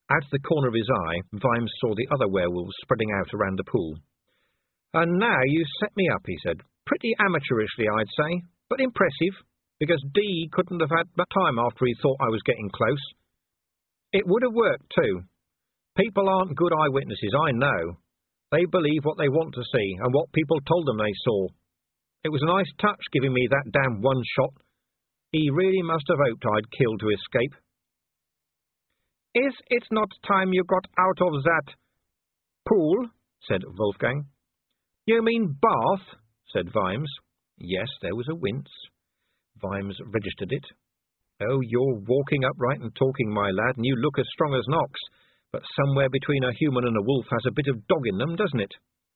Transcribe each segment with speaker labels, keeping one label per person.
Speaker 1: Out of the corner of his eye, Vimes saw the other werewolves spreading out around the pool. "And now you set me up," he said. "Pretty amateurishly, I'd say, but impressive, because D couldn't have had much time after he thought I was getting close. It would have worked, too. People aren't good eyewitnesses, I know. They believe what they want to see, and what people told them they saw. It was a nice touch giving me that damn one shot. He really must have hoped I'd killed to escape." "Is it not time you got out of that pool?" said Wolfgang. "You mean bath?" said Vimes. Yes, there was a wince. Vimes registered it. "Oh, you're walking upright and talking, my lad, and you look as strong as an ox, but somewhere between a human and a wolf has a bit of dog in them, doesn't it?"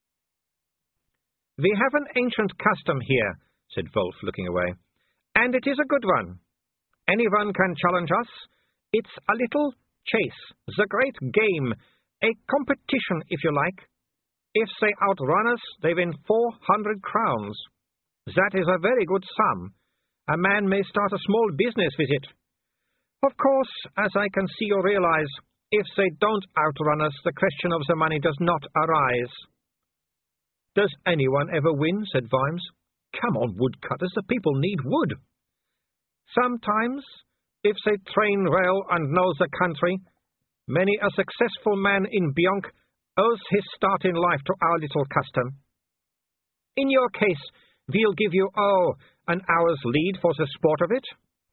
Speaker 1: "We have an ancient custom here," said Wolf, looking away, "and it is a good one. Anyone can challenge us. It's a little chase, the great game, a competition, if you like. If they outrun us, they win 400 crowns. That is a very good sum. A man may start a small business with it. Of course, as I can see you realize, if they don't outrun us, the question of the money does not arise." "Does anyone ever win?" said Vimes. "Come on, woodcutters, the people need wood." "Sometimes, if they train well and know the country. Many a successful man in Bionk owes his start in life to our little custom. In your case, we'll give you, an hour's lead for the sport of it."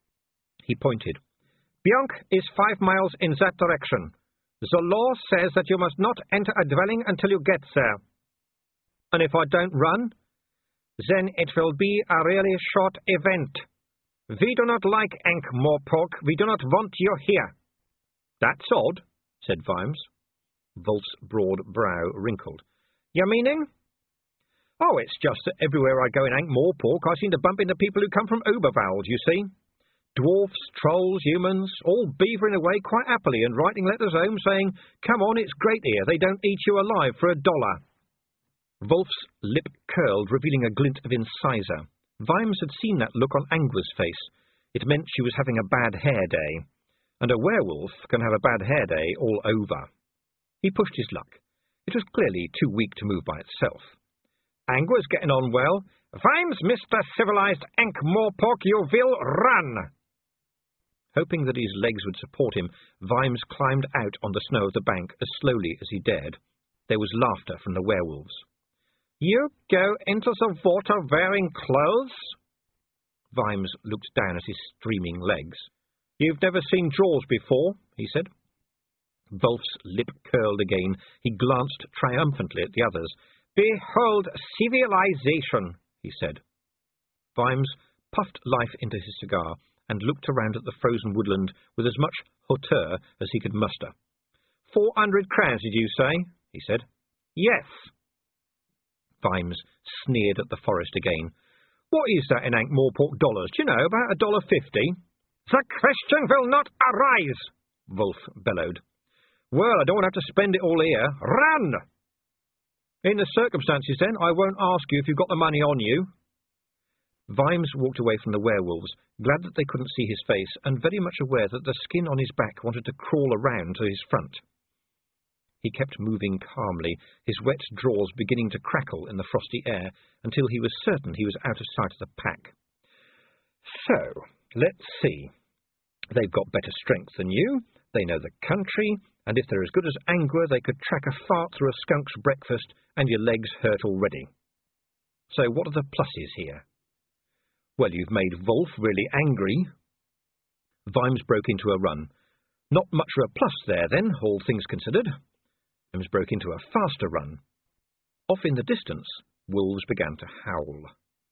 Speaker 1: He pointed. "Bionk is 5 miles in that direction. The law says that you must not enter a dwelling until you get there. And if I don't run, then it will be a really short event. We do not like Ankh-Morpork. We do not want you here." "That's odd," said Vimes. Wolf's broad brow wrinkled. "Your meaning?" "Oh, it's just that everywhere I go in Ankh-Morpork I seem to bump into people who come from Oberwald, you see. Dwarfs, trolls, humans, all beavering away quite happily and writing letters home saying, 'Come on, it's great here, they don't eat you alive for $1. Wolf's lip curled, revealing a glint of incisor. Vimes had seen that look on Angwa's face. It meant she was having a bad hair day. And a werewolf can have a bad hair day all over. He pushed his luck. It was clearly too weak to move by itself. "Angwa's getting on well. Vimes, Mr. Civilized Ankh-Morpork, you will run!" Hoping that his legs would support him, Vimes climbed out on the snow of the bank as slowly as he dared. There was laughter from the werewolves. "You go into the water wearing clothes?" Vimes looked down at his streaming legs. "You've never seen Jaws before," he said. Wolf's lip curled again. He glanced triumphantly at the others. "Behold civilization," he said. Vimes puffed life into his cigar and looked around at the frozen woodland with as much hauteur as he could muster. 400 crowns, did you say?" he said. "Yes." Vimes sneered at the forest again. "What is that in Ankh-Morpork dollars? Do you know, about $1.50? "The question will not arise," Wolf bellowed. "Well, I don't want to have to spend it all here. Run!" "In the circumstances, then, I won't ask you if you've got the money on you." Vimes walked away from the werewolves, glad that they couldn't see his face, and very much aware that the skin on his back wanted to crawl around to his front. He kept moving calmly, his wet drawers beginning to crackle in the frosty air, until he was certain he was out of sight of the pack. "So, let's see. They've got better strength than you, they know the country, and if they're as good as Angua, they could track a fart through a skunk's breakfast, and your legs hurt already. So what are the pluses here?" "Well, you've made Wolf really angry." Vimes broke into a run. Not much of a plus there, then, all things considered. Vimes broke into a faster run. Off in the distance, wolves began to howl.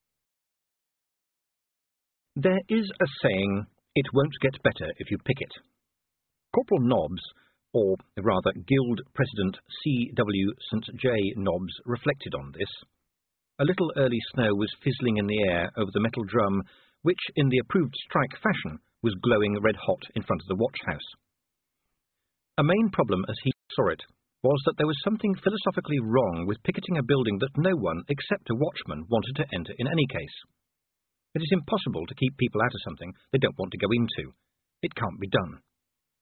Speaker 1: There is a saying, "It won't get better if you pick it." Corporal Nobbs, or rather Guild President C.W. St. J. Nobbs, reflected on this. A little early snow was fizzling in the air over the metal drum, which, in the approved strike fashion, was glowing red-hot in front of the watch-house. A main problem, as he saw it, was that there was something philosophically wrong with picketing a building that no one, except a watchman, wanted to enter in any case. It is impossible to keep people out of something they don't want to go into. It can't be done.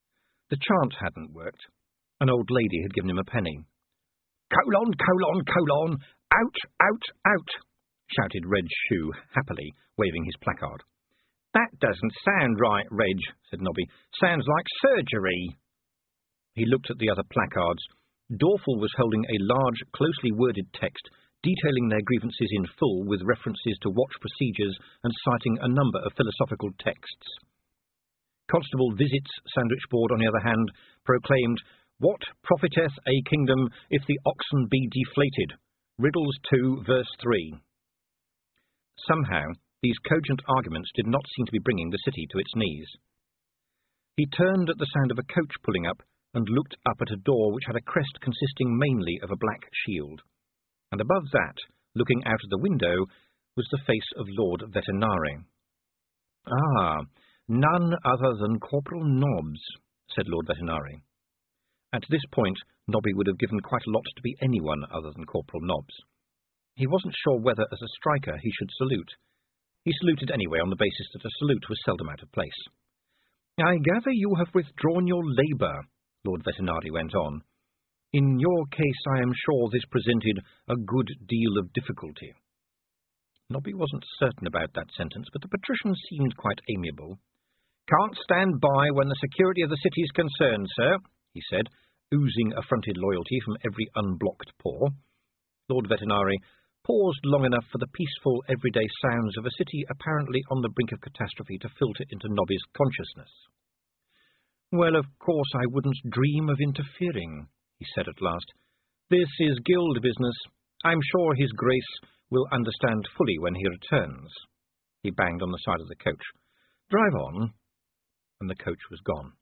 Speaker 1: The chant hadn't worked. An old lady had given him a penny. "Colon, colon, colon! Out, out, out!" shouted Reg Shoe happily, waving his placard. "That doesn't sound right, Reg," said Nobby. "Sounds like surgery." He looked at the other placards. Dorfel was holding a large, closely worded text detailing their grievances in full with references to watch procedures and citing a number of philosophical texts. Constable Visit's sandwich board, on the other hand, proclaimed, "What profiteth a kingdom if the oxen be deflated? Riddles 2, verse 3. Somehow, these cogent arguments did not seem to be bringing the city to its knees. He turned at the sound of a coach pulling up and looked up at a door which had a crest consisting mainly of a black shield. And above that, looking out of the window, was the face of Lord Vetinari. "Ah, none other than Corporal Nobbs," said Lord Vetinari. At this point, Nobby would have given quite a lot to be anyone other than Corporal Nobbs. He wasn't sure whether, as a striker, he should salute. He saluted anyway on the basis that a salute was seldom out of place. "I gather you have withdrawn your labour," Lord Vetinari went on. "In your case, I am sure this presented a good deal of difficulty." Nobby wasn't certain about that sentence, but the patrician seemed quite amiable. "Can't stand by when the security of the city is concerned, sir," he said, oozing affronted loyalty from every unblocked pore. Lord Vetinari paused long enough for the peaceful, everyday sounds of a city apparently on the brink of catastrophe to filter into Nobby's consciousness. "Well, of course I wouldn't dream of interfering," he said at last. "This is guild business. I'm sure His Grace will understand fully when he returns." He banged on the side of the coach. "Drive on." And the coach was gone.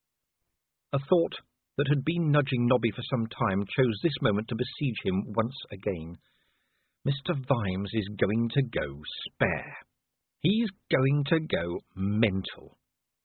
Speaker 1: A thought that had been nudging Nobby for some time chose this moment to besiege him once again. Mr. Vimes is going to go spare. He's going to go mental.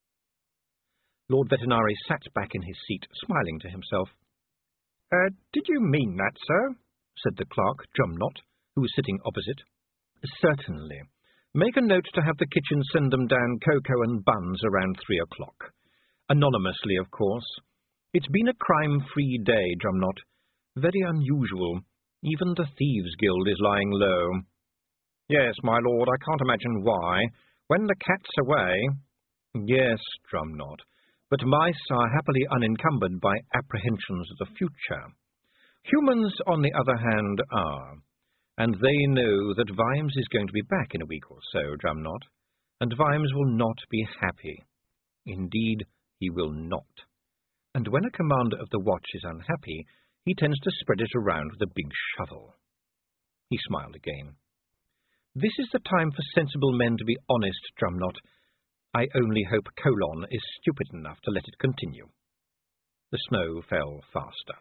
Speaker 1: Lord Vetinari sat back in his seat, smiling to himself. "Did you mean that, sir?" said the clerk, Drumknott, who was sitting opposite. "Certainly. Make a note to have the kitchen send them down cocoa and buns around 3 o'clock. Anonymously, of course. It's been a crime-free day, Drumknott. Very unusual. Even the Thieves' Guild is lying low." "Yes, my lord, I can't imagine why. When the cat's away—" "Yes, Drumknott, but mice are happily unencumbered by apprehensions of the future. Humans, on the other hand, are, and they know that Vimes is going to be back in a week or so, Drumknott, and Vimes will not be happy. Indeed, he will not. And when a commander of the watch is unhappy, he tends to spread it around with a big shovel." He smiled again. "This is the time for sensible men to be honest, Drumknott. I only hope Colon is stupid enough to let it continue." The snow fell faster.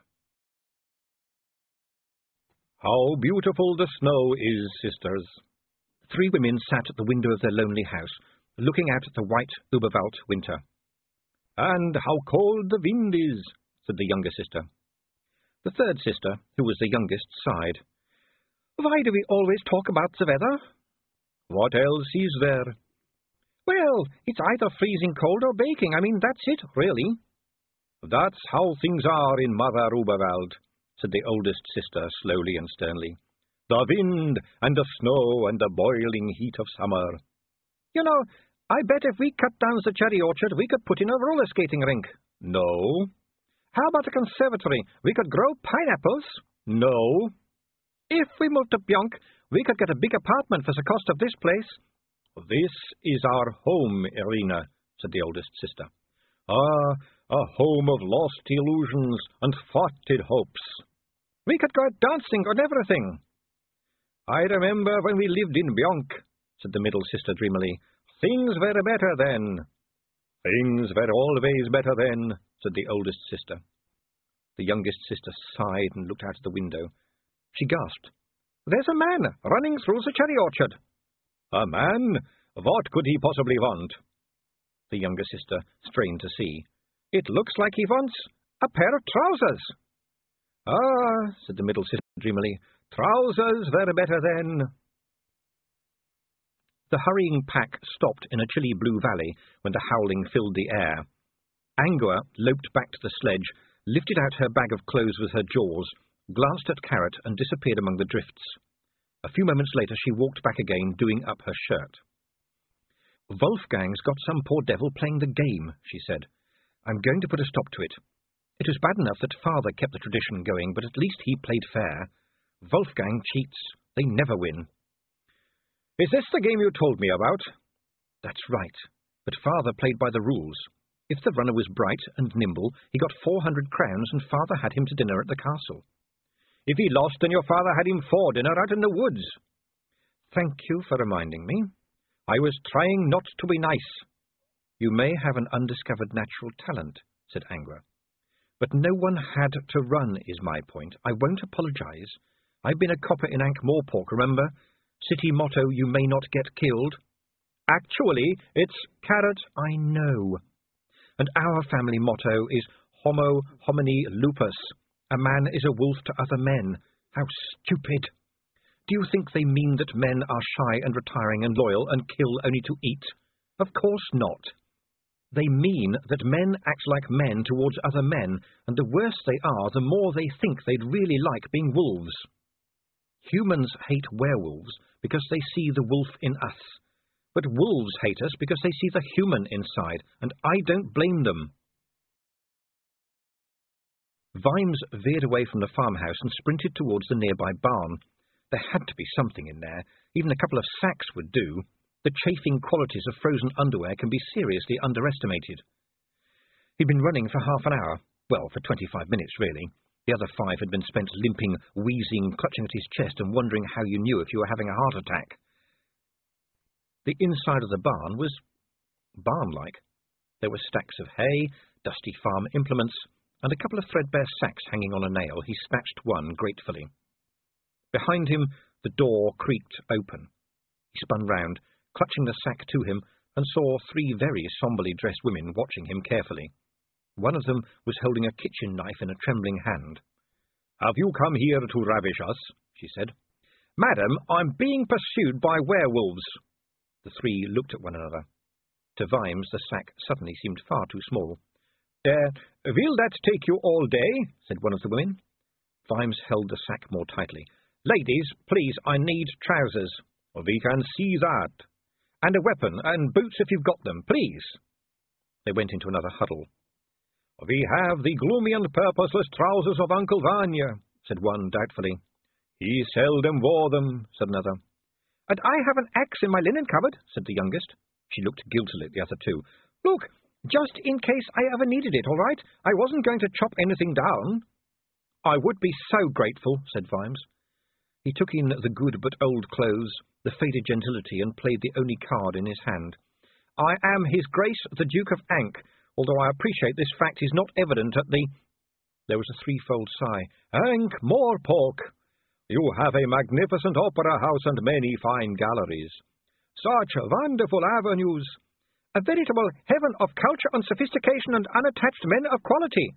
Speaker 1: "How beautiful the snow is, sisters." 3 women sat at the window of their lonely house, looking out at the white Uberwald winter. "And how cold the wind is," said the younger sister. The third sister, who was the youngest, sighed. "Why do we always talk about the weather?" "What else is there?" "Well, it's either freezing cold or baking. I mean, that's it, really." "That's how things are in Mother Uberwald," said the oldest sister slowly and sternly. "The wind and the snow and the boiling heat of summer." "You know, I bet if we cut down the cherry orchard, we could put in a roller skating rink." "No." "How about a conservatory? We could grow pineapples." "No." "If we moved to Bjonk, we could get a big apartment for the cost of this place." "This is our home, Irina," said the oldest sister. "Ah, a home of lost illusions and thwarted hopes." "We could go dancing and everything." "I remember when we lived in Bjonk," said the middle sister dreamily. "Things were better then." "Things were always better then," said the oldest sister. The youngest sister sighed and looked out of the window. She gasped. "There's a man running through the cherry orchard." "A man? What could he possibly want?" The younger sister strained to see. "It looks like he wants a pair of trousers." "Ah," said the middle sister dreamily, "trousers were better then." The hurrying pack stopped in a chilly blue valley when the howling filled the air.
Speaker 2: Angua loped back to the sledge, lifted out her bag of clothes with her jaws, glanced at Carrot, and disappeared among the drifts. A few moments later she walked back again, doing up her shirt. "Wolfgang's got some poor devil playing the game," she said. "I'm going to put a stop to it. It was bad enough that Father kept the tradition going, but at least he played fair. Wolfgang cheats. They never win."
Speaker 1: "Is this the game you told me about?"
Speaker 2: "That's right. But Father played by the rules. If the runner was bright and nimble, he got 400 crowns, and Father had him to dinner at the castle."
Speaker 1: "If he lost, then your father had him for dinner out in the woods."
Speaker 2: "Thank you for reminding me. I was trying not to be nice." "You may have an undiscovered natural talent," said Angua. "But no one had to run, is my point. I won't apologize. I've been a copper in Ankh-Morpork, remember? City motto, you may not get killed."
Speaker 1: "Actually, it's
Speaker 2: Carrot, I know. And our family motto is Homo homini lupus. A man is a wolf to other men. How stupid! Do you think they mean that men are shy and retiring and loyal and kill only to eat? Of course not. They mean that men act like men towards other men, and the worse they are, the more they think they'd really like being wolves. Humans hate werewolves because they see the wolf in us, but wolves hate us because they see the human inside, and I don't blame them." Vimes veered away from the farmhouse and sprinted towards the nearby barn. There had to be something in there. Even a couple of sacks would do. The chafing qualities of frozen underwear can be seriously underestimated. He'd been running for half an hour. Well, for 25 minutes, really. The other 5 had been spent limping, wheezing, clutching at his chest and wondering how you knew if you were having a heart attack. The inside of the barn was barn-like. There were stacks of hay, dusty farm implements, and a couple of threadbare sacks hanging on a nail. He snatched one gratefully. Behind him, the door creaked open. He spun round, clutching the sack to him, and saw 3 very somberly dressed women watching him carefully. One of them was holding a kitchen knife in a trembling hand.
Speaker 1: "Have you come here to ravish us?" she said.
Speaker 2: "Madam, I'm being pursued by werewolves." The 3 looked at one another. To Vimes, the sack suddenly seemed far too small.
Speaker 1: Will that take you all day?"
Speaker 2: said one of the women. Vimes held the sack more tightly. "Ladies, please, I need trousers."
Speaker 1: "We can see that."
Speaker 2: "And a weapon, and boots if you've got them, please." They went into another huddle.
Speaker 1: "We have the gloomy and purposeless trousers of Uncle Vanya," said one doubtfully.
Speaker 2: "He seldom wore them," said another. "And I have an axe in my linen cupboard," said the youngest. She looked guiltily at the other 2. "Look, just in case I ever needed it, all right? I wasn't going to chop anything down." "I would be so grateful," said Vimes. He took in the good but old clothes, the faded gentility, and played the only card in his hand. "I am His Grace the Duke of Ankh, although I appreciate this fact is not evident at the—" There was a 3-fold sigh.
Speaker 1: "Ankh-Morpork! You have a magnificent opera house and many fine galleries. Such wonderful avenues.
Speaker 2: A veritable heaven of culture and sophistication and unattached men of quality."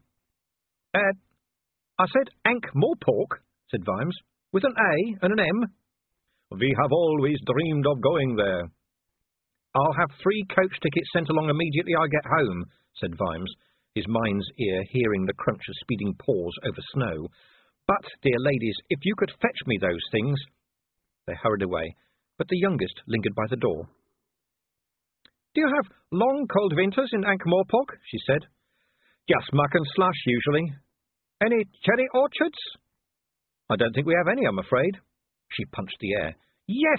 Speaker 2: I said Ankh-Morpork," said Vimes, "with an A and an M."
Speaker 1: "We have always dreamed of going there."
Speaker 2: "I'll have 3 coach tickets sent along immediately I get home," said Vimes, his mind's ear hearing the crunch of speeding paws over snow. "But, dear ladies, if you could fetch me those things—" They hurried away, but the youngest lingered by the door. "Do you have long, cold winters in Ankh-Morpork?" she said.
Speaker 1: "Just muck and slush, usually."
Speaker 2: "Any cherry orchards?" "I don't think we have any, I'm afraid." She punched the air. "Yes!"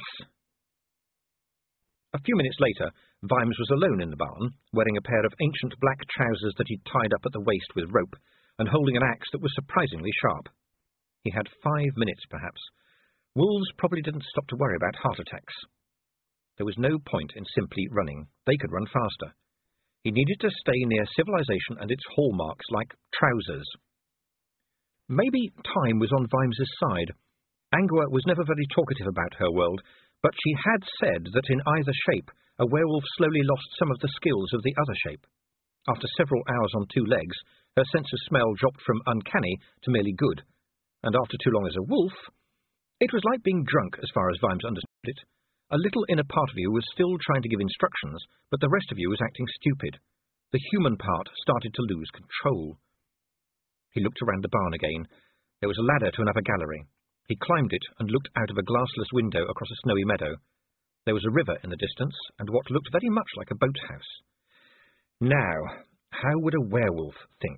Speaker 2: A few minutes later, Vimes was alone in the barn, wearing a pair of ancient black trousers that he'd tied up at the waist with rope, and holding an axe that was surprisingly sharp. He had 5 minutes, perhaps. Wolves probably didn't stop to worry about heart attacks. There was no point in simply running. They could run faster. He needed to stay near civilization and its hallmarks, like trousers. Maybe time was on Vimes's side. Angua was never very talkative about her world, but she had said that in either shape, a werewolf slowly lost some of the skills of the other shape. After several hours on 2 legs, her sense of smell dropped from uncanny to merely good, and after too long as a wolf, it was like being drunk as far as Vimes understood it. A little inner part of you was still trying to give instructions, but the rest of you was acting stupid. The human part started to lose control. He looked around the barn again. There was a ladder to another gallery. He climbed it and looked out of a glassless window across a snowy meadow. There was a river in the distance, and what looked very much like a boathouse. Now, how would a werewolf think?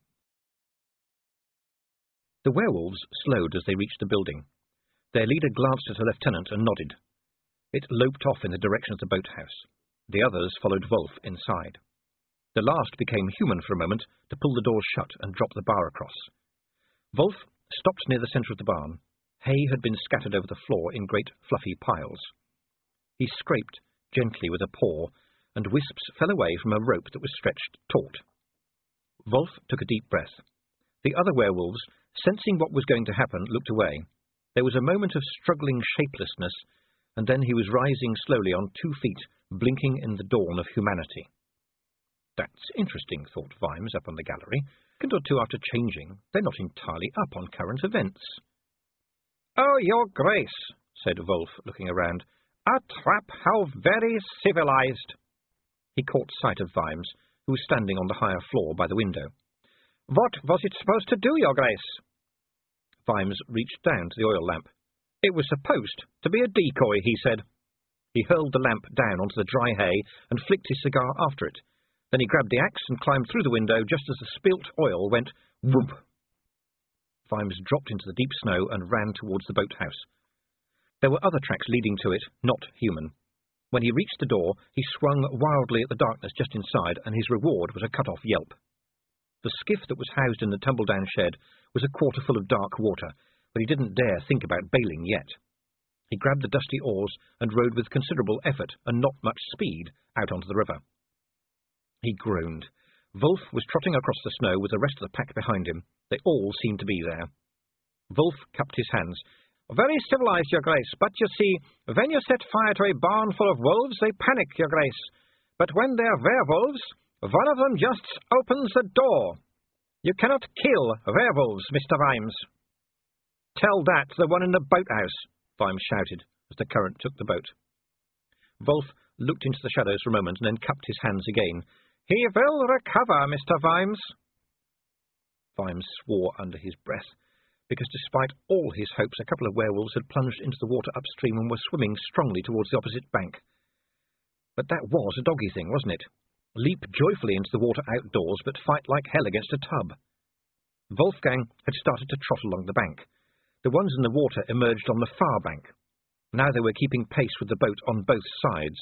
Speaker 2: The werewolves slowed as they reached the building. Their leader glanced at a lieutenant and nodded. It loped off in the direction of the boathouse. The others followed Wolf inside. The last became human for a moment to pull the doors shut and drop the bar across. Wolf stopped near the centre of the barn. Hay had been scattered over the floor in great fluffy piles. He scraped gently with a paw, and wisps fell away from a rope that was stretched taut. Wolf took a deep breath. The other werewolves, sensing what was going to happen, looked away. There was a moment of struggling shapelessness, and then he was rising slowly on 2 feet, blinking in the dawn of humanity. That's interesting, thought Vimes up on the gallery. A second or two after changing, they're not entirely up on current events.
Speaker 1: "Oh, your grace," said Wolf, looking around. "A trap, how very civilized."
Speaker 2: He caught sight of Vimes, who was standing on the higher floor by the window.
Speaker 1: "What was it supposed to do, your grace?"
Speaker 2: Vimes reached down to the oil lamp.
Speaker 1: "It was supposed to be a decoy," he said.
Speaker 2: He hurled the lamp down onto the dry hay and flicked his cigar after it. Then he grabbed the axe and climbed through the window just as the spilt oil went whoop. Vimes dropped into the deep snow and ran towards the boathouse. There were other tracks leading to it, not human. When he reached the door, he swung wildly at the darkness just inside, and his reward was a cut-off yelp. The skiff that was housed in the tumble-down shed was a quarter full of dark water, but he didn't dare think about bailing yet. He grabbed the dusty oars and rowed with considerable effort and not much speed out onto the river. He groaned. Wolf was trotting across the snow with the rest of the pack behind him. They all seemed to be there. Wolf cupped his hands.
Speaker 1: "Very civilized, your grace, but you see, when you set fire to a barn full of wolves, they panic, your grace. But when they're werewolves, one of them just opens the door. You cannot kill werewolves, Mr. Vimes."
Speaker 2: "Tell that to the one in the boathouse," Vimes shouted, as the current took the boat. Wolf looked into the shadows for a moment and then cupped his hands again.
Speaker 1: "He will recover, Mr. Vimes."
Speaker 2: Vimes swore under his breath, because despite all his hopes, a couple of werewolves had plunged into the water upstream and were swimming strongly towards the opposite bank. But that was a doggy thing, wasn't it? Leap joyfully into the water outdoors, but fight like hell against a tub. Wolfgang had started to trot along the bank. The ones in the water emerged on the far bank. Now they were keeping pace with the boat on both sides.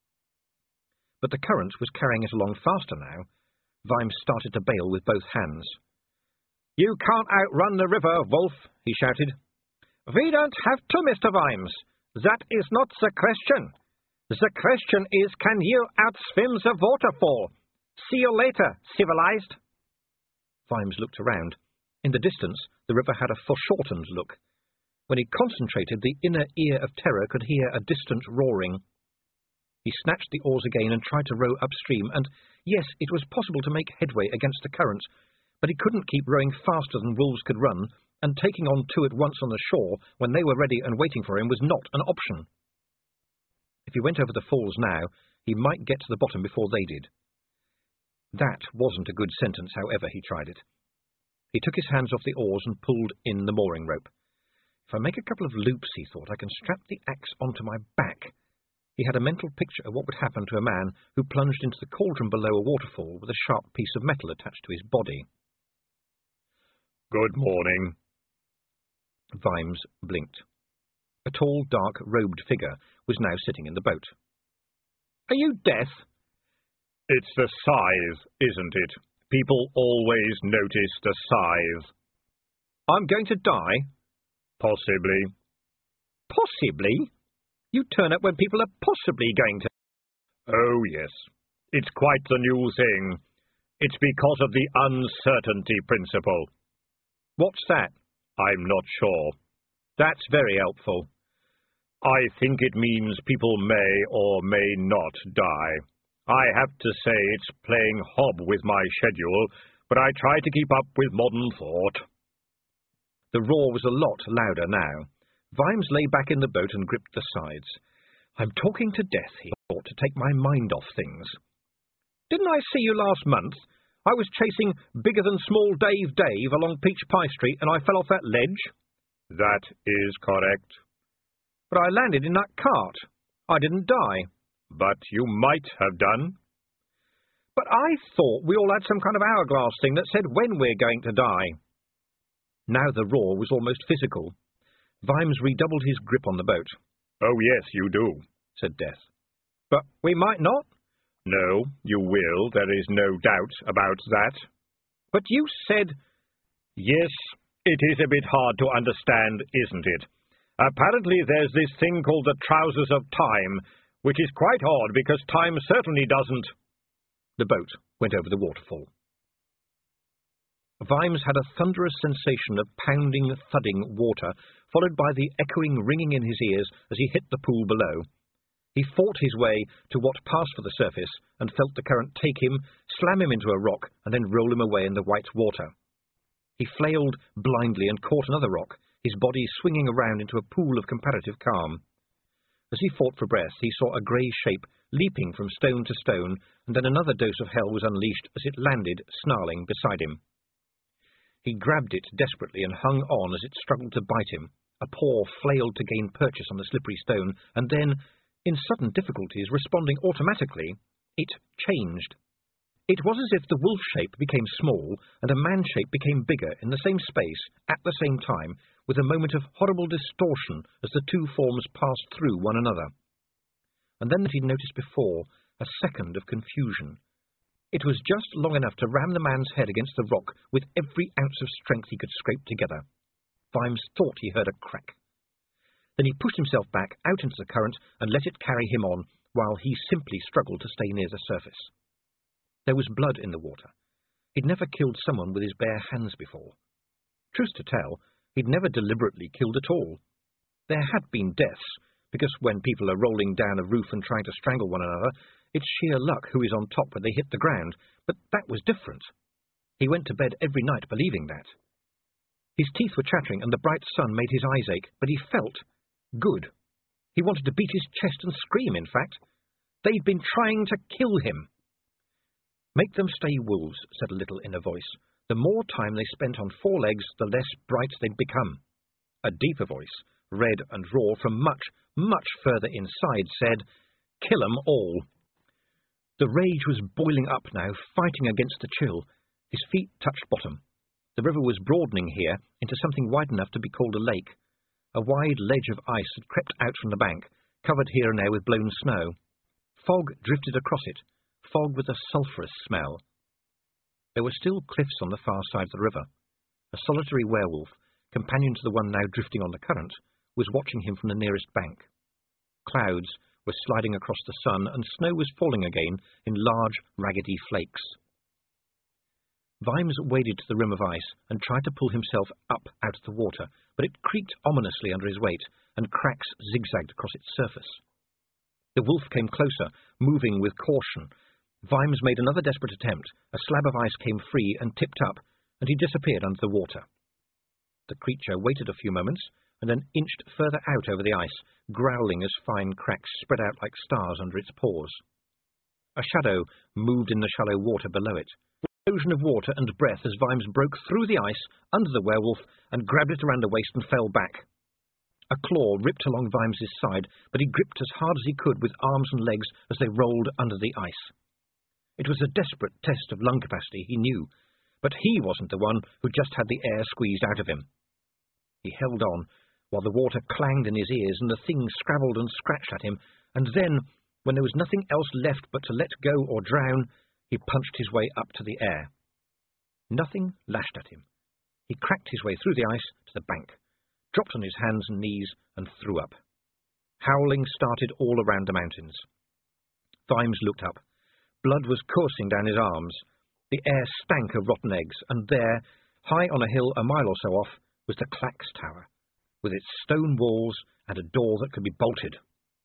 Speaker 2: But the current was carrying it along faster now. Vimes started to bail with both hands.
Speaker 1: "You can't outrun the river, Wolf," he shouted. "We don't have to, Mr. Vimes. That is not the question. The question is, can you outswim the waterfall? See you later, civilized."
Speaker 2: Vimes looked around. In the distance, the river had a foreshortened look. When he concentrated, the inner ear of terror could hear a distant roaring. He snatched the oars again and tried to row upstream, and yes, it was possible to make headway against the current, but he couldn't keep rowing faster than wolves could run, and taking on 2 at once on the shore when they were ready and waiting for him was not an option. If he went over the falls now, he might get to the bottom before they did. That wasn't a good sentence, however he tried it. He took his hands off the oars and pulled in the mooring rope. If I make a couple of loops, he thought, I can strap the axe onto my back. He had a mental picture of what would happen to a man who plunged into the cauldron below a waterfall with a sharp piece of metal attached to his body.
Speaker 3: "Good morning."
Speaker 2: Vimes blinked. A tall, dark-robed figure was now sitting in the boat.
Speaker 1: "Are you deaf?"
Speaker 3: "It's the size, isn't it? People always notice the size."
Speaker 2: "I'm going to die?"
Speaker 3: "Possibly."
Speaker 1: "Possibly? You turn up when people are possibly going to..."
Speaker 3: "Oh, yes. It's quite the new thing. It's because of the uncertainty principle."
Speaker 2: "What's that?"
Speaker 3: "I'm not sure."
Speaker 2: "That's very helpful."
Speaker 3: "I think it means people may or may not die. I have to say it's playing hob with my schedule, but I try to keep up with modern thought."
Speaker 2: The roar was a lot louder now. Vimes lay back in the boat and gripped the sides. "I'm talking to death," he thought, "to take my mind off things." Didn't I see you last month? I was chasing bigger-than-small Dave along Peach Pie Street, and I fell off that ledge.
Speaker 3: That is correct.
Speaker 2: But I landed in that cart. I didn't die.
Speaker 3: But you might have done.
Speaker 2: But I thought we all had some kind of hourglass thing that said when we're going to die. Now the roar was almost physical. Vimes redoubled his grip on the boat.
Speaker 3: Oh, yes, you do,
Speaker 2: said Death. But we might not.
Speaker 3: No, you will. There is no doubt about that.
Speaker 2: But you said...
Speaker 3: Yes, it is a bit hard to understand, isn't it? Apparently there's this thing called the Trousers of Time, which is quite odd because time certainly doesn't...
Speaker 2: The boat went over the waterfall. Vimes had a thunderous sensation of pounding, thudding water, followed by the echoing ringing in his ears as he hit the pool below. He fought his way to what passed for the surface and felt the current take him, slam him into a rock, and then roll him away in the white water. He flailed blindly and caught another rock, his body swinging around into a pool of comparative calm. As he fought for breath, he saw a grey shape leaping from stone to stone, and then another dose of hell was unleashed as it landed, snarling, beside him. He grabbed it desperately and hung on as it struggled to bite him. A paw flailed to gain purchase on the slippery stone, and then, in sudden difficulties, responding automatically, it changed. It was as if the wolf shape became small and a man shape became bigger in the same space at the same time, with a moment of horrible distortion as the two forms passed through one another. And then, as he'd noticed before, a second of confusion. It was just long enough to ram the man's head against the rock with every ounce of strength he could scrape together. Vimes thought he heard a crack. Then he pushed himself back out into the current and let it carry him on, while he simply struggled to stay near the surface. There was blood in the water. He'd never killed someone with his bare hands before. Truth to tell, he'd never deliberately killed at all. There had been deaths, because when people are rolling down a roof and trying to strangle one another, it's sheer luck who is on top when they hit the ground, but that was different. He went to bed every night believing that. His teeth were chattering and the bright sun made his eyes ache, but he felt good. He wanted to beat his chest and scream, in fact. They'd been trying to kill him. Make them stay wolves, said a little inner voice. The more time they spent on four legs, the less bright they'd become. A deeper voice, red and raw from much, much further inside, said, Kill 'em all. The rage was boiling up now, fighting against the chill. His feet touched bottom. The river was broadening here into something wide enough to be called a lake. A wide ledge of ice had crept out from the bank, covered here and there with blown snow. Fog drifted across it, fog with a sulphurous smell. There were still cliffs on the far side of the river. A solitary werewolf, companion to the one now drifting on the current, was watching him from the nearest bank. Clouds were sliding across the sun, and snow was falling again in large, raggedy flakes. Vimes waded to the rim of ice and tried to pull himself up out of the water, but it creaked ominously under his weight, and cracks zigzagged across its surface. The wolf came closer, moving with caution. Vimes made another desperate attempt. A slab of ice came free and tipped up, and he disappeared under the water. The creature waited a few moments, and then inched further out over the ice, growling as fine cracks spread out like stars under its paws. A shadow moved in the shallow water below it. An explosion of water and breath as Vimes broke through the ice under the werewolf and grabbed it around the waist and fell back. A claw ripped along Vimes's side, but he gripped as hard as he could with arms and legs as they rolled under the ice. It was a desperate test of lung capacity, he knew, but he wasn't the one who just had the air squeezed out of him. He held on, while the water clanged in his ears and the thing scrabbled and scratched at him, and then, when there was nothing else left but to let go or drown, he punched his way up to the air. Nothing lashed at him. He cracked his way through the ice to the bank, dropped on his hands and knees, and threw up. Howling started all around the mountains. Vimes looked up. Blood was coursing down his arms. The air stank of rotten eggs, and there, high on a hill a mile or so off, was the Clacks Tower, with its stone walls and a door that could be bolted.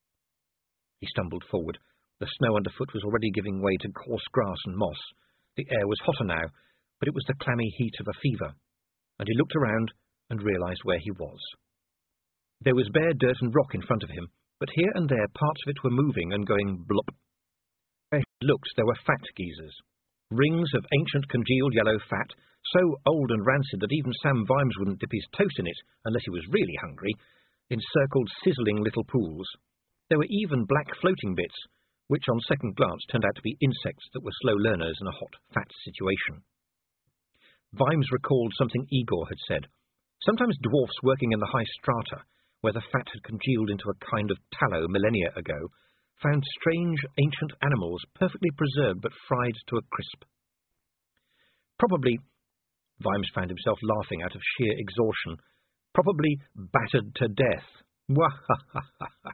Speaker 2: He stumbled forward. The snow underfoot was already giving way to coarse grass and moss. The air was hotter now, but it was the clammy heat of a fever, and he looked around and realized where he was. There was bare dirt and rock in front of him, but here and there parts of it were moving and going blop. Looked, there were fat geezers. Rings of ancient congealed yellow fat, so old and rancid that even Sam Vimes wouldn't dip his toast in it unless he was really hungry, encircled sizzling little pools. There were even black floating bits, which on second glance turned out to be insects that were slow learners in a hot, fat situation. Vimes recalled something Igor had said. Sometimes dwarfs working in the high strata, where the fat had congealed into a kind of tallow millennia ago, found strange ancient animals perfectly preserved but fried to a crisp. Probably, Vimes found himself laughing out of sheer exhaustion, probably battered to death. Wah-ha-ha-ha-ha.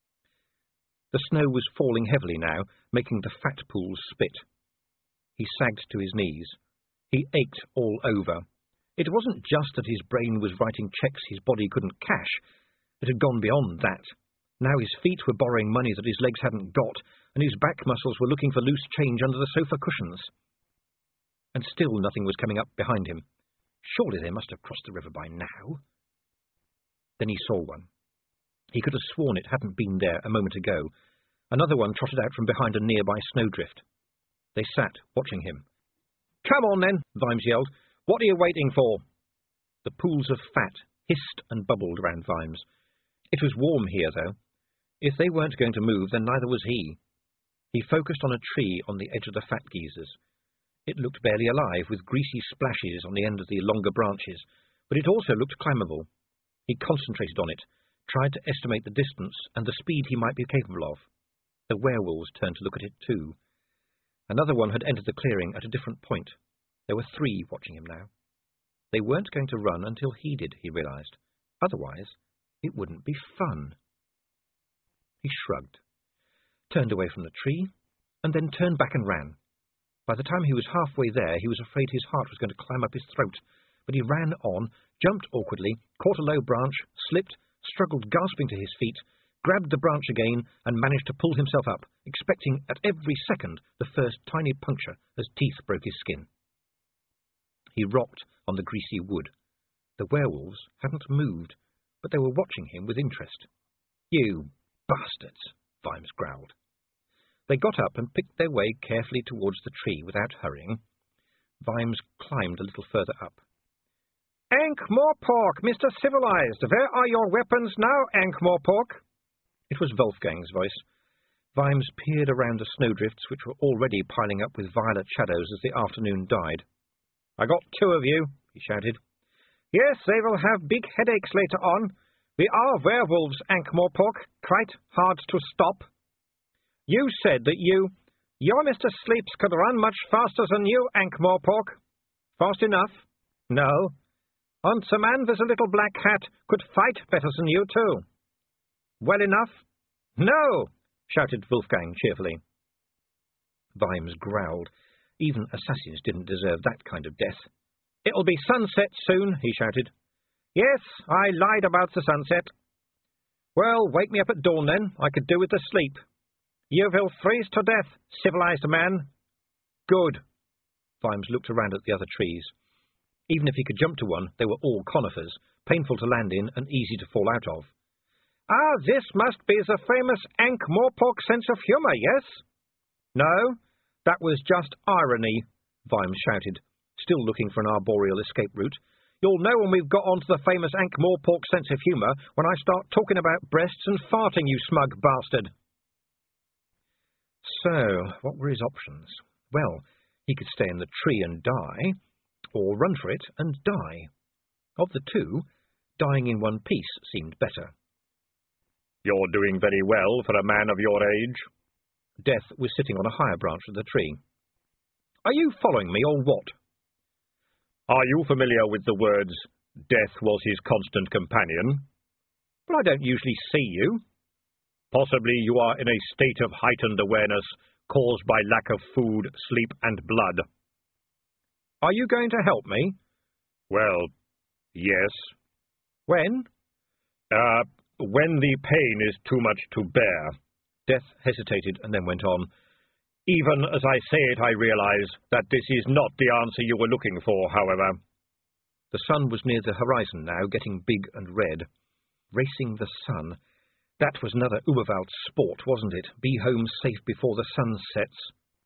Speaker 2: The snow was falling heavily now, making the fat pools spit. He sagged to his knees. He ached all over. It wasn't just that his brain was writing checks his body couldn't cash. It had gone beyond that. Now his feet were borrowing money that his legs hadn't got, and his back muscles were looking for loose change under the sofa cushions. And still nothing was coming up behind him. Surely they must have crossed the river by now. Then he saw one. He could have sworn it hadn't been there a moment ago. Another one trotted out from behind a nearby snowdrift. They sat, watching him. "Come on, then," Vimes yelled. "What are you waiting for?" The pools of fat hissed and bubbled round Vimes. It was warm here, though. If they weren't going to move, then neither was he. He focused on a tree on the edge of the fat geezers. It looked barely alive, with greasy splashes on the end of the longer branches, but it also looked climbable. He concentrated on it, tried to estimate the distance and the speed he might be capable of. The werewolves turned to look at it too. Another one had entered the clearing at a different point. There were 3 watching him now. They weren't going to run until he did, he realized. Otherwise, it wouldn't be fun. He shrugged, turned away from the tree, and then turned back and ran. By the time he was halfway there, he was afraid his heart was going to climb up his throat, but he ran on, jumped awkwardly, caught a low branch, slipped, struggled gasping to his feet, grabbed the branch again, and managed to pull himself up, expecting at every second the first tiny puncture as teeth broke his skin. He rocked on the greasy wood. The werewolves hadn't moved, but they were watching him with interest. "You bastards," Vimes growled. They got up and picked their way carefully towards the tree without hurrying. Vimes climbed a little further up.
Speaker 1: "Ankh-Morpork, Mr. Civilized, where are your weapons now, Ankh-Morpork?"
Speaker 2: It was Wolfgang's voice. Vimes peered around the snowdrifts, which were already piling up with violet shadows as the afternoon died.
Speaker 1: "I got 2 of you," he shouted. "Yes, they will have big headaches later on. We are werewolves, Ankh-Morpork, quite hard to stop. You said that your Mr. Sleeps could run much faster than you, Ankh-Morpork. Fast enough? No. And the man with the little black hat could fight better than you, too. Well enough? No, shouted Wolfgang cheerfully.
Speaker 2: Vimes growled. Even assassins didn't deserve that kind of death.
Speaker 1: "It'll be sunset soon," he shouted. "Yes, I lied about the sunset." "Well, wake me up at dawn, then. I could do with the sleep." "You will freeze to death, civilized man." "Good."
Speaker 2: Vimes looked around at the other trees. Even if he could jump to one, they were all conifers, painful to land in and easy to fall out of.
Speaker 1: "Ah, this must be the famous Ankh-Morpork sense of humour, yes?" "No, that was just irony," Vimes shouted, still looking for an arboreal escape route. "You'll know when we've got onto the famous Ankh-Morpork sense of humour when I start talking about breasts and farting, you smug bastard."
Speaker 2: So, what were his options? Well, he could stay in the tree and die, or run for it and die. Of the two, dying in one piece seemed better.
Speaker 3: "You're doing very well for a man of your age."
Speaker 2: Death was sitting on a higher branch of the tree.
Speaker 1: "Are you following me, or what?"
Speaker 3: "Are you familiar with the words, 'Death was his constant companion'?"
Speaker 1: "But I don't usually see you."
Speaker 3: "Possibly you are in a state of heightened awareness caused by lack of food, sleep, and blood."
Speaker 1: "Are you going to help me?"
Speaker 3: "Well, yes."
Speaker 1: "When?"
Speaker 3: When the pain is too much to bear."
Speaker 2: Death hesitated and then went on.
Speaker 3: "Even as I say it, I realize that this is not the answer you were looking for, however."
Speaker 2: The sun was near the horizon now, getting big and red. Racing the sun. That was another Uberwald sport, wasn't it? Be home safe before the sun sets.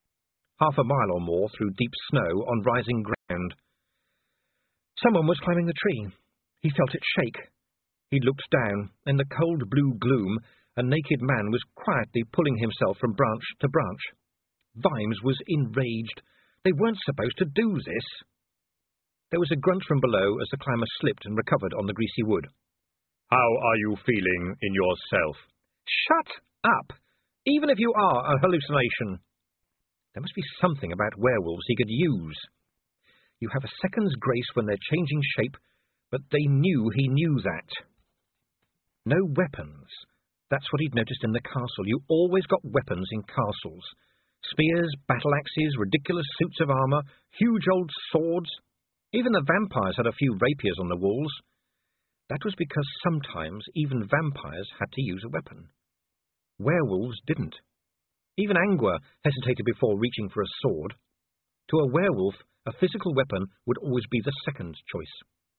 Speaker 2: half a mile or more through deep snow on rising ground. Someone was climbing the tree. He felt it shake. He looked down. In the cold blue gloom, a naked man was quietly pulling himself from branch to branch. Vimes was enraged. They weren't supposed to do this. There was a grunt from below as the climber slipped and recovered on the greasy wood.
Speaker 3: How are you feeling in yourself?
Speaker 2: Shut up! Even if you are a hallucination. There must be something about werewolves he could use. You have a second's grace when they're changing shape, but they knew he knew that. No weapons. That's what he'd noticed in the castle. You always got weapons in castles. Spears, battle-axes, ridiculous suits of armour, huge old swords. Even the vampires had a few rapiers on the walls. That was because sometimes even vampires had to use a weapon. Werewolves didn't. Even Angua hesitated before reaching for a sword. To a werewolf, a physical weapon would always be the second choice.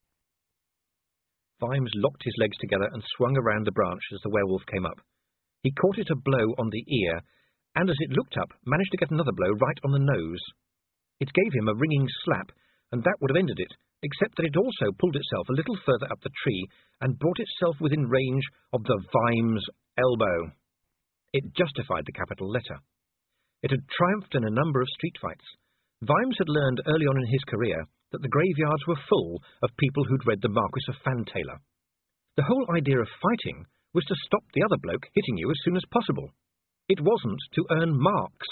Speaker 2: Vimes locked his legs together and swung around the branch as the werewolf came up. He caught it a blow on the ear, and as it looked up, managed to get another blow right on the nose. It gave him a ringing slap, and that would have ended it, except that it also pulled itself a little further up the tree and brought itself within range of the Vimes' elbow. It justified the capital letter. It had triumphed in a number of street fights. Vimes had learned early on in his career that the graveyards were full of people who'd read The Marquis of Fantailor. The whole idea of fighting was to stop the other bloke hitting you as soon as possible. It wasn't to earn marks.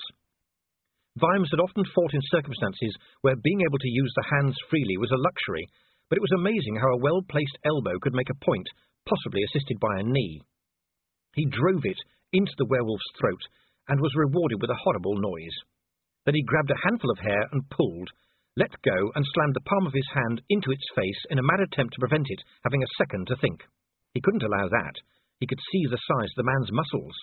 Speaker 2: Vimes had often fought in circumstances where being able to use the hands freely was a luxury, but it was amazing how a well-placed elbow could make a point, possibly assisted by a knee. He drove it into the werewolf's throat and was rewarded with a horrible noise. Then he grabbed a handful of hair and pulled, let go and slammed the palm of his hand into its face in a mad attempt to prevent it having a second to think. He couldn't allow that. He could see the size of the man's muscles.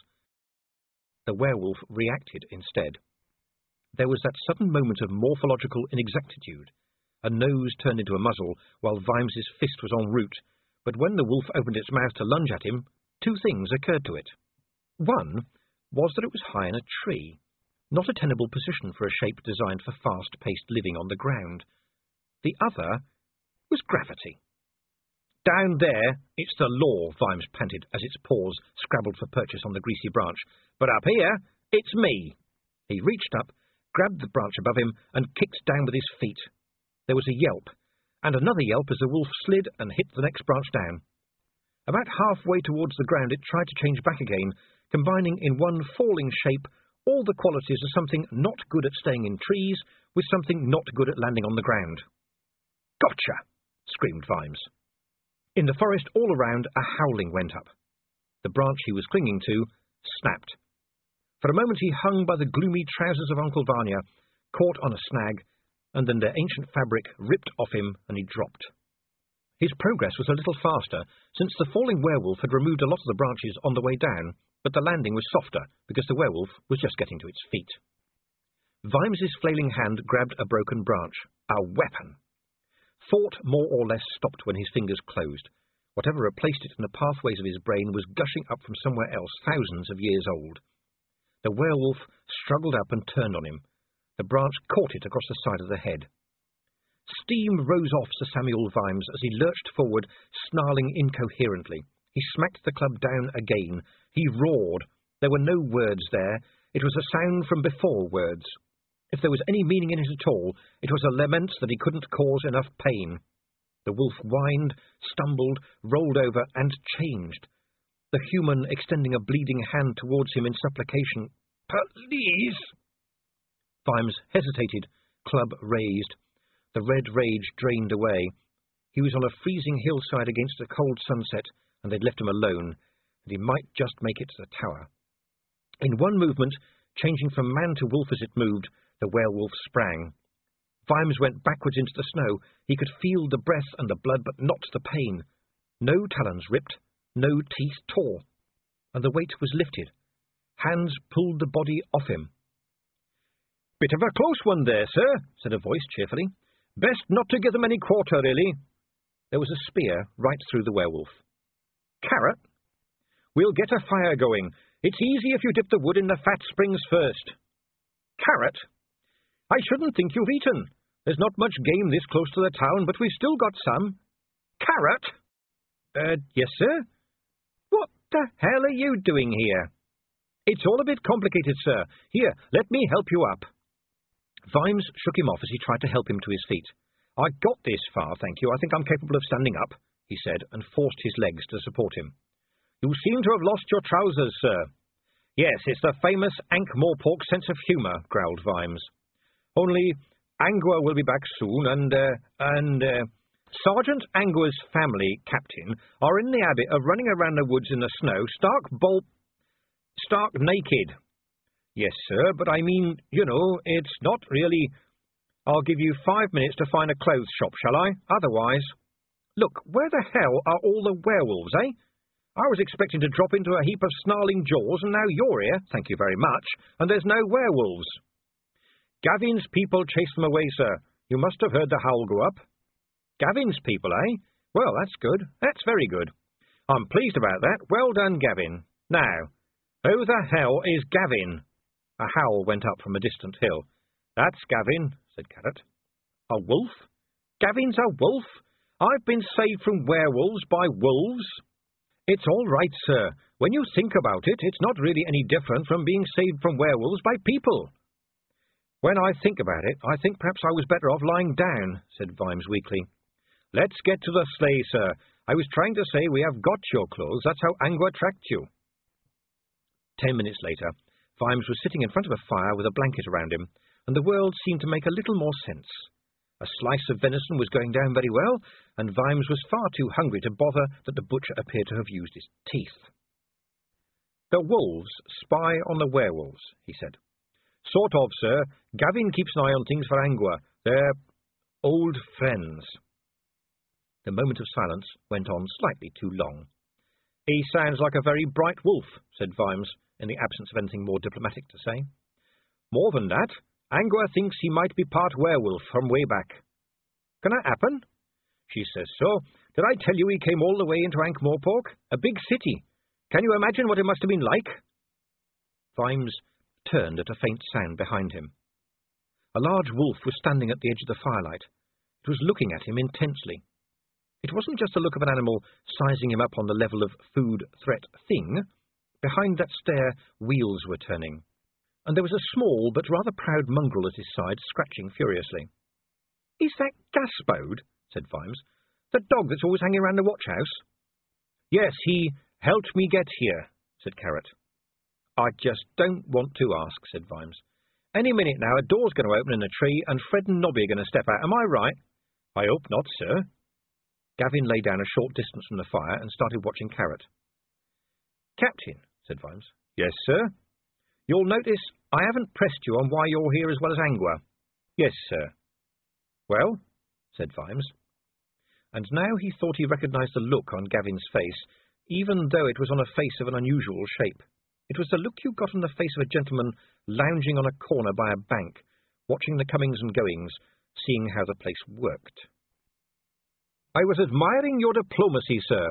Speaker 2: The werewolf reacted instead. There was that sudden moment of morphological inexactitude. A nose turned into a muzzle while Vimes's fist was en route, but when the wolf opened its mouth to lunge at him, two things occurred to it. One was that it was high in a tree, not a tenable position for a shape designed for fast-paced living on the ground. The other was gravity. Down there, it's the law, Vimes panted as its paws scrabbled for purchase on the greasy branch. But up here, it's me. He reached up, grabbed the branch above him, and kicked down with his feet. There was a yelp, and another yelp as the wolf slid and hit the next branch down. About halfway towards the ground, it tried to change back again, combining in one falling shape all the qualities of something not good at staying in trees with something not good at landing on the ground. "Gotcha!" screamed Vimes. In the forest all around, a howling went up. The branch he was clinging to snapped. For a moment he hung by the gloomy trousers of Uncle Vanya, caught on a snag, and then the ancient fabric ripped off him and he dropped. His progress was a little faster, since the falling werewolf had removed a lot of the branches on the way down, but the landing was softer because the werewolf was just getting to its feet. Vimes's flailing hand grabbed a broken branch, a weapon. Thought more or less stopped when his fingers closed. Whatever replaced it in the pathways of his brain was gushing up from somewhere else, thousands of years old. The werewolf struggled up and turned on him. The branch caught it across the side of the head. Steam rose off Sir Samuel Vimes as he lurched forward, snarling incoherently. He smacked the club down again. He roared. There were no words there. It was a sound from before words. If there was any meaning in it at all, it was a lament that he couldn't cause enough pain. The wolf whined, stumbled, rolled over, and changed. The human extending a bleeding hand towards him in supplication. "Please!" Vimes hesitated, club raised. The red rage drained away. He was on a freezing hillside against a cold sunset, and they'd left him alone, and he might just make it to the tower. In one movement, changing from man to wolf as it moved, the werewolf sprang. Vimes went backwards into the snow. He could feel the breath and the blood, but not the pain. No talons ripped, no teeth tore, and the weight was lifted. Hands pulled the body off him. "Bit of a close one there, sir," said a voice cheerfully. "Best not to give them any quarter, really." There was a spear right through the werewolf. "Carrot? We'll get a fire going. It's easy if you dip the wood in the fat springs first." "Carrot? I shouldn't think you've eaten. There's not much game this close to the town, but we've still got some.
Speaker 1: Carrot?
Speaker 2: Yes, sir?
Speaker 1: What the hell are you doing here?
Speaker 2: It's all a bit complicated, sir. Here, let me help you up. Vimes shook him off as he tried to help him to his feet. I got this far, thank you. I think I'm capable of standing up, he said, and forced his legs to support him. You seem to have lost your trousers, sir.
Speaker 1: Yes, it's the famous Ankh-Morpork sense of humour, growled Vimes.
Speaker 2: Only Angua will be back soon, and
Speaker 1: Sergeant Angua's family, Captain, are in the habit of running around the woods in the snow, stark naked.
Speaker 2: Yes, sir, but I mean, you know, it's not really... I'll give you 5 minutes to find a clothes shop, shall I? Otherwise...
Speaker 1: Look, where the hell are all the werewolves, eh? I was expecting to drop into a heap of snarling jaws, and now you're here, thank you very much, and there's no werewolves.
Speaker 2: Gavin's people chased them away, sir. You must have heard the howl go up.
Speaker 1: Gavin's people, eh? Well, that's good. That's very good. I'm pleased about that. Well done, Gavin. Now, who the hell is Gavin? A howl went up from a distant hill. That's Gavin, said Carrot. A wolf? Gavin's a wolf? I've been saved from werewolves by wolves.
Speaker 2: It's all right, sir. When you think about it, it's not really any different from being saved from werewolves by people.
Speaker 1: When I think about it, I think perhaps I was better off lying down, said Vimes weakly.
Speaker 2: Let's get to the sleigh, sir. I was trying to say we have got your clothes. That's how Angua tracked you. 10 minutes later, Vimes was sitting in front of a fire with a blanket around him, and the world seemed to make a little more sense. A slice of venison was going down very well, and Vimes was far too hungry to bother that the butcher appeared to have used his teeth.
Speaker 1: The wolves spy on the werewolves, he said.
Speaker 2: Sort of, sir. Gavin keeps an eye on things for Angua. They're old friends. The moment of silence went on slightly too long.
Speaker 1: He sounds like a very bright wolf, said Vimes, in the absence of anything more diplomatic to say.
Speaker 2: More than that, Angua thinks he might be part werewolf from way back.
Speaker 1: Can that happen?
Speaker 2: She says so. Did I tell you he came all the way into Ankh-Morpork? A big city. Can you imagine what it must have been like?
Speaker 1: Vimes turned at a faint sound behind him. A large wolf was standing at the edge of the firelight. It was looking at him intensely. It wasn't just the look of an animal sizing him up on the level of food, threat, thing. Behind that stare, wheels were turning, and there was a small but rather proud mongrel at his side, scratching furiously.
Speaker 2: "Is that Gaspode?" said Vimes. "The dog that's always hanging around the watch-house?"
Speaker 1: "Yes, he helped me get here," said Carrot.
Speaker 2: "I just don't want to ask," said Vimes. "Any minute now, a door's going to open in a tree, and Fred and Nobby are going to step out. Am I right?"
Speaker 1: "I hope not, sir."
Speaker 2: Gavin lay down a short distance from the fire and started watching Carrot.
Speaker 1: "Captain," said Vimes.
Speaker 2: "Yes, sir?"
Speaker 1: "You'll notice I haven't pressed you on why you're here as well as Angua."
Speaker 2: "Yes, sir."
Speaker 1: "Well," said Vimes. And now he thought he recognized the look on Gavin's face, even though it was on a face of an unusual shape. It was the look you got on the face of a gentleman lounging on a corner by a bank, watching the comings and goings, seeing how the place worked.
Speaker 2: "I was admiring your diplomacy, sir."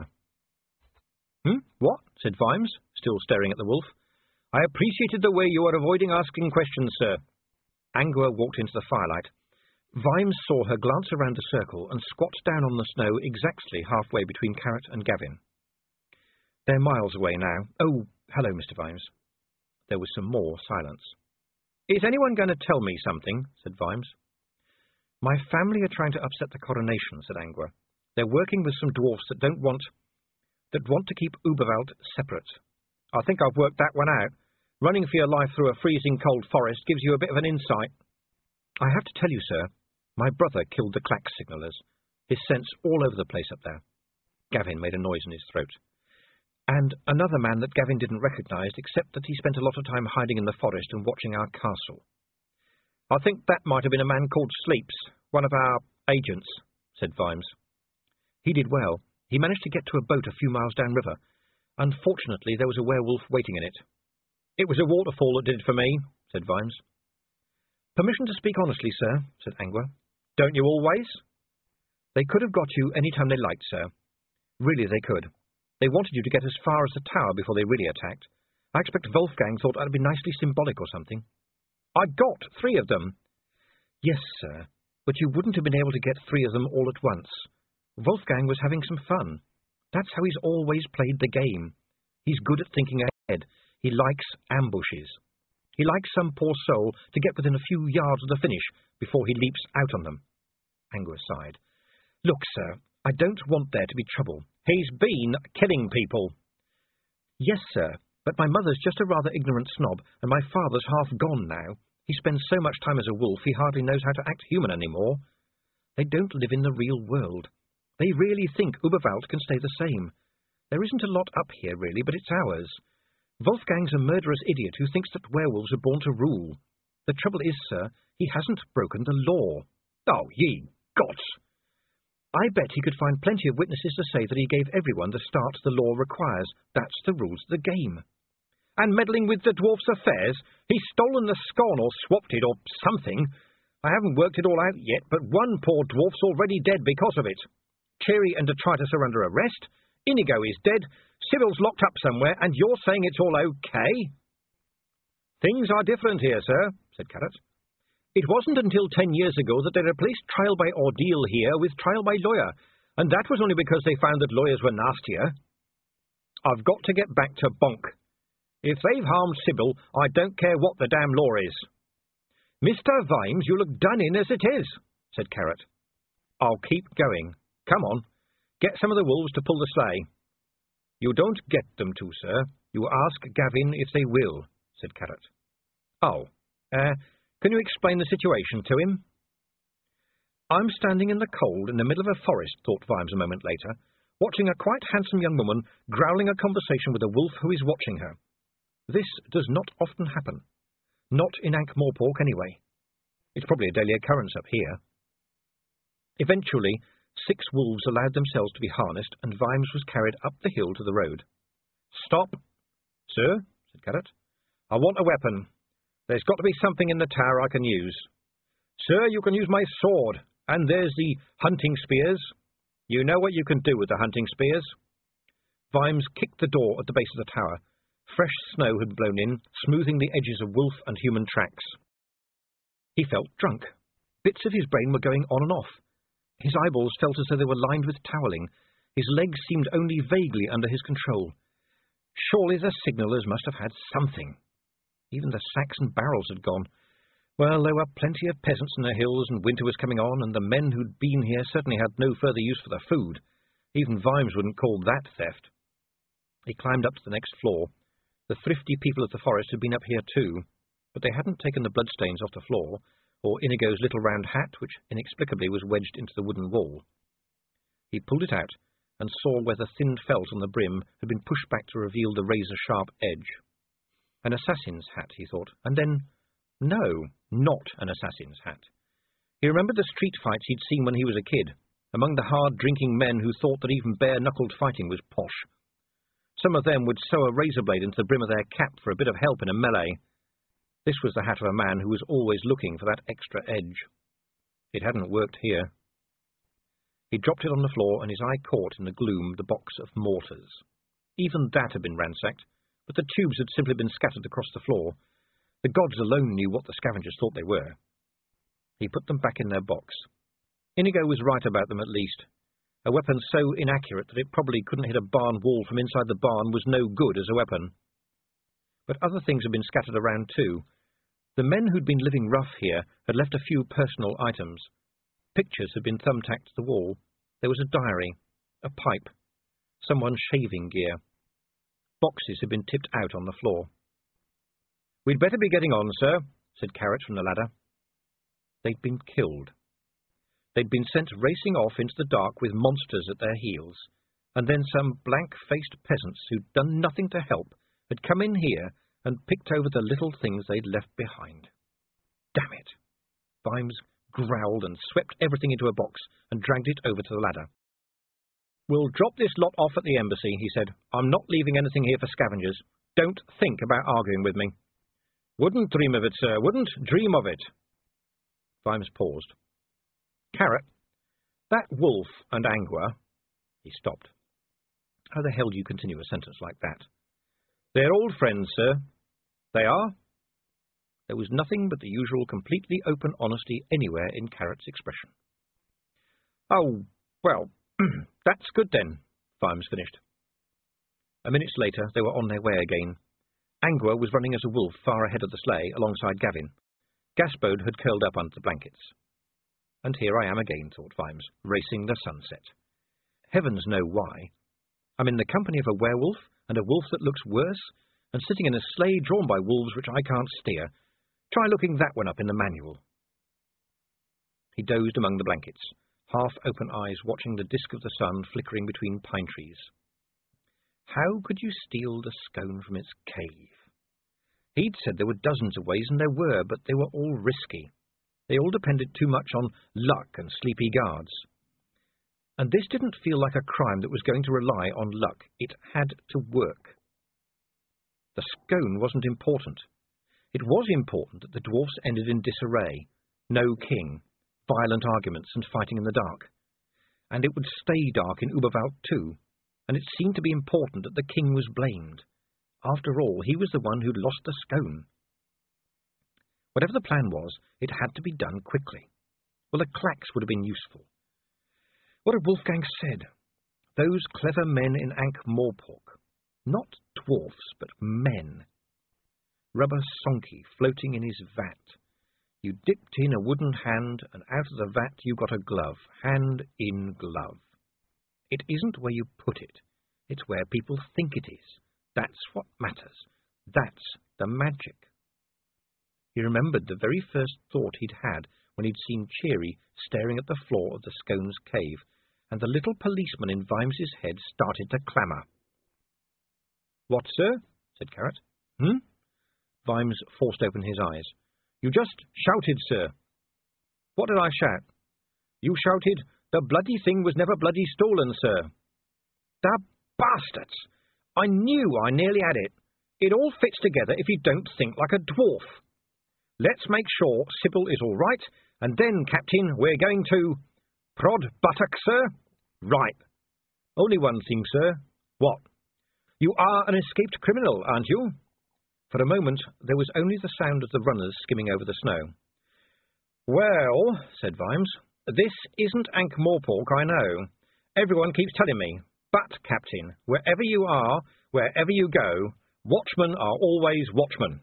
Speaker 1: What?" said Vimes, still staring at the wolf.
Speaker 2: "I appreciated the way you were avoiding asking questions, sir."
Speaker 1: Angua walked into the firelight. Vimes saw her glance around the circle and squat down on the snow exactly halfway between Carrot and Gavin. "They're miles away now. Oh, hello, Mr. Vimes." There was some more silence.
Speaker 2: "Is anyone going to tell me something?" said Vimes.
Speaker 1: "My family are trying to upset the coronation," said Angua. "They're working with some dwarfs that want to keep Uberwald separate."
Speaker 2: "I think I've worked that one out. Running for your life through a freezing cold forest gives you a bit of an insight."
Speaker 1: "I have to tell you, sir, my brother killed the clack signallers. His scent's all over the place up there." Gavin made a noise in his throat. "And another man that Gavin didn't recognize, except that he spent a lot of time hiding in the forest and watching our castle."
Speaker 2: "I think that might have been a man called Sleeps, one of our agents," said Vimes.
Speaker 1: "He did well. He managed to get to a boat a few miles downriver. Unfortunately, there was a werewolf waiting in it."
Speaker 2: "It was a waterfall that did it for me," said Vimes.
Speaker 1: "Permission to speak honestly, sir," said Angua.
Speaker 2: "Don't you always?"
Speaker 1: "They could have got you any time they liked, sir. Really, they could. They wanted you to get as far as the tower before they really attacked. I expect Wolfgang thought that would be nicely symbolic or something."
Speaker 2: "I got 3 of them." Yes, sir, but you wouldn't have been able to get 3 of them all at once. Wolfgang was having some fun. That's how he's always played the game. He's good at thinking ahead. He likes ambushes. He likes some poor soul to get within a few yards of the finish before he leaps out on them. Angua sighed. Look, sir, I don't want there to be trouble.
Speaker 3: He's been killing people.
Speaker 2: Yes, sir, but my mother's just a rather ignorant snob, and my father's half gone now. He spends so much time as a wolf he hardly knows how to act human anymore. They don't live in the real world. They really think Uberwald can stay the same. There isn't a lot up here, really, but it's ours. Wolfgang's a murderous idiot who thinks that werewolves are born to rule. The trouble is, sir, he hasn't broken the law.
Speaker 3: Oh, ye gods!
Speaker 2: I bet he could find plenty of witnesses to say that he gave everyone the start the law requires. That's the rules of the game.
Speaker 3: And meddling with the dwarf's affairs? He's stolen the scone or swapped it or something. I haven't worked it all out yet, but one poor dwarf's already dead because of it. Cheery and Detritus are under arrest. Inigo is dead. Sybil's locked up somewhere, and you're saying it's all okay? Things are different here, sir, said Carrot. It wasn't until 10 years ago that they replaced trial by ordeal here with trial by lawyer, and that was only because they found that lawyers were nastier. I've got to get back to Bonk. If they've harmed Sybil, I don't care what the damn law is. Mr. Vimes, you look done in as it is, said Carrot. I'll keep going. Come on, get some of the wolves to pull the sleigh. You don't get them to, sir. You ask Gavin if they will, said Carrot. Oh, can you explain the situation to him? I'm standing in the cold in the middle of a forest, thought Vimes a moment later, watching a quite handsome young woman growling a conversation with a wolf who is watching her. This does not often happen. Not in Ankh-Morpork, anyway. It's probably a daily occurrence up here. Eventually, 6 wolves allowed themselves to be harnessed, and Vimes was carried up the hill to the road. Stop! Sir, said Carrot. I want a weapon. There's got to be something in the tower I can use. Sir, you can use my sword, and there's the hunting spears. You know what you can do with the hunting spears. Vimes kicked the door at the base of the tower. Fresh snow had blown in, smoothing the edges of wolf and human tracks. He felt drunk. Bits of his brain were going on and off. His eyeballs felt as though they were lined with toweling. His legs seemed only vaguely under his control. Surely the signallers must have had something. Even the sacks and barrels had gone. Well, there were plenty of peasants in the hills, and winter was coming on, and the men who'd been here certainly had no further use for the food. Even Vimes wouldn't call that theft. He climbed up to the next floor. The thrifty people of the forest had been up here too, but they hadn't taken the bloodstains off the floor, or Inigo's little round hat, which inexplicably was wedged into the wooden wall. He pulled it out, and saw where the thin felt on the brim had been pushed back to reveal the razor-sharp edge. An assassin's hat, he thought, and then, no, not an assassin's hat. He remembered the street fights he'd seen when he was a kid, among the hard-drinking men who thought that even bare-knuckled fighting was posh. Some of them would sew a razor blade into the brim of their cap for a bit of help in a melee. This was the hat of a man who was always looking for that extra edge. It hadn't worked here. He dropped it on the floor, and his eye caught in the gloom the box of mortars. Even that had been ransacked, but the tubes had simply been scattered across the floor. The gods alone knew what the scavengers thought they were. He put them back in their box. Inigo was right about them, at least. A weapon so inaccurate that it probably couldn't hit a barn wall from inside the barn was no good as a weapon. But other things had been scattered around too. The men who'd been living rough here had left a few personal items. Pictures had been thumbtacked to the wall. There was a diary, a pipe, someone's shaving gear. Boxes had been tipped out on the floor. "We'd better be getting on, sir," said Carrot from the ladder. They'd been killed. They'd been sent racing off into the dark with monsters at their heels, and then some blank-faced peasants who'd done nothing to help had come in here and picked over the little things they'd left behind. Damn it! Vimes growled and swept everything into a box and dragged it over to the ladder. "We'll drop this lot off at the embassy," he said. "I'm not leaving anything here for scavengers. Don't think about arguing with me." "Wouldn't dream of it, sir, wouldn't dream of it." Vimes paused. "Carrot, that wolf and Angua—" He stopped. How the hell do you continue a sentence like that? "They're old friends, sir." "They are?"
Speaker 2: There was nothing but the usual completely open honesty anywhere in Carrot's expression.
Speaker 3: "Oh, well, that's good then," Vimes finished.
Speaker 2: A minute later they were on their way again. Angua was running as a wolf far ahead of the sleigh, alongside Gavin. Gaspode had curled up under the blankets. And here I am again, thought Vimes, racing the sunset. Heavens know why. I'm in the company of a werewolf, and a wolf that looks worse, and sitting in a sleigh drawn by wolves which I can't steer. Try looking that one up in the manual. He dozed among the blankets, half-open eyes watching the disk of the sun flickering between pine trees. How could you steal the scone from its cave? He'd said there were dozens of ways, and there were, but they were all risky. They all depended too much on luck and sleepy guards. And this didn't feel like a crime that was going to rely on luck. It had to work. The scone wasn't important. It was important that the dwarfs ended in disarray, no king, violent arguments and fighting in the dark. And it would stay dark in Uberwald too, and it seemed to be important that the king was blamed. After all, he was the one who'd lost the scone. Whatever the plan was, it had to be done quickly. Well, the clacks would have been useful. What had Wolfgang said? Those clever men in Ankh-Morpork. Not dwarfs, but men. Rubber Sonky floating in his vat. You dipped in a wooden hand, and out of the vat you got a glove, hand in glove. It isn't where you put it. It's where people think it is. That's what matters. That's the magic. He remembered the very first thought he'd had when he'd seen Cheery staring at the floor of the Scones cave, and the little policeman in Vimes's head started to clamour. "What, sir?" said Carrot. Vimes forced open his eyes. "You just shouted, sir." "What did I shout?" "You shouted, 'The bloody thing was never bloody stolen, sir.'" "The bastards! I knew I nearly had it. It all fits together if you don't think like a dwarf. Let's make sure Sybil is all right, and then, Captain, we're going to... Prod buttock, sir? Right. Only one thing, sir. What? You are an escaped criminal, aren't you?" For a moment there was only the sound of the runners skimming over the snow. "Well," said Vimes, "this isn't Ankh-Morpork, I know. Everyone keeps telling me. But, Captain, wherever you are, wherever you go, watchmen are always watchmen."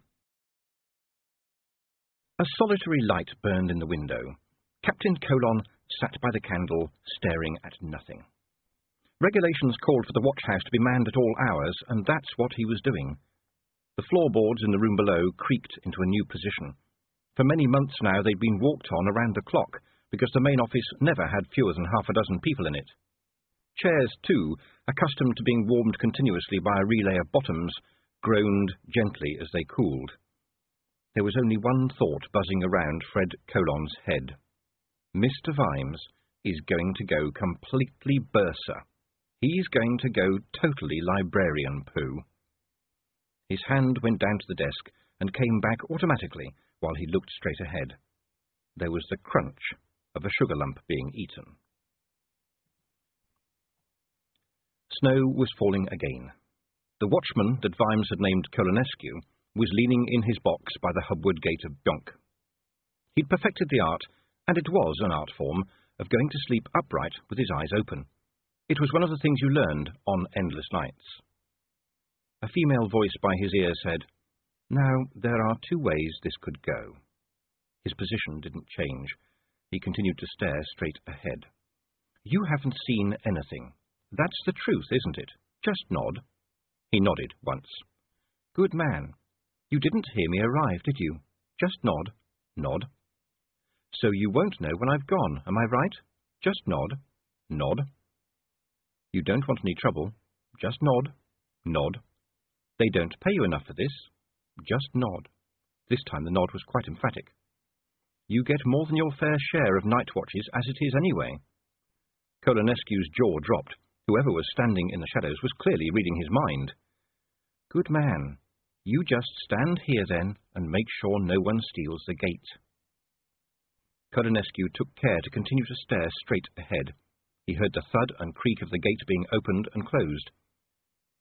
Speaker 2: A solitary light burned in the window. Captain Colon sat by the candle, staring at nothing. Regulations called for the watch-house to be manned at all hours, and that's what he was doing. The floorboards in the room below creaked into a new position. For many months now they'd been walked on around the clock, because the main office never had fewer than half a dozen people in it. Chairs, too, accustomed to being warmed continuously by a relay of bottoms, groaned gently as they cooled. There was only one thought buzzing around Fred Colon's head. Mr. Vimes is going to go completely Bursa. He's going to go totally librarian poo. His hand went down to the desk and came back automatically while he looked straight ahead. There was the crunch of a sugar lump being eaten. Snow was falling again. The watchman that Vimes had named Colonescu was leaning in his box by the Hubwood Gate of Bionk. He'd perfected the art, and it was an art form, of going to sleep upright with his eyes open. It was one of the things you learned on endless nights. A female voice by his ear said, "Now, there are two ways this could go." His position didn't change. He continued to stare straight ahead. "You haven't seen anything. That's the truth, isn't it? Just nod." He nodded once. "Good man. You didn't hear me arrive, did you? Just nod. Nod. So you won't know when I've gone, am I right? Just nod. Nod. You don't want any trouble. Just nod. Nod. They don't pay you enough for this. Just nod." This time the nod was quite emphatic. "You get more than your fair share of night watches as it is anyway." Colonescu's jaw dropped. Whoever was standing in the shadows was clearly reading his mind. "Good man. You just stand here then, and make sure no one steals the gate." Colonescu took care to continue to stare straight ahead. He heard the thud and creak of the gate being opened and closed.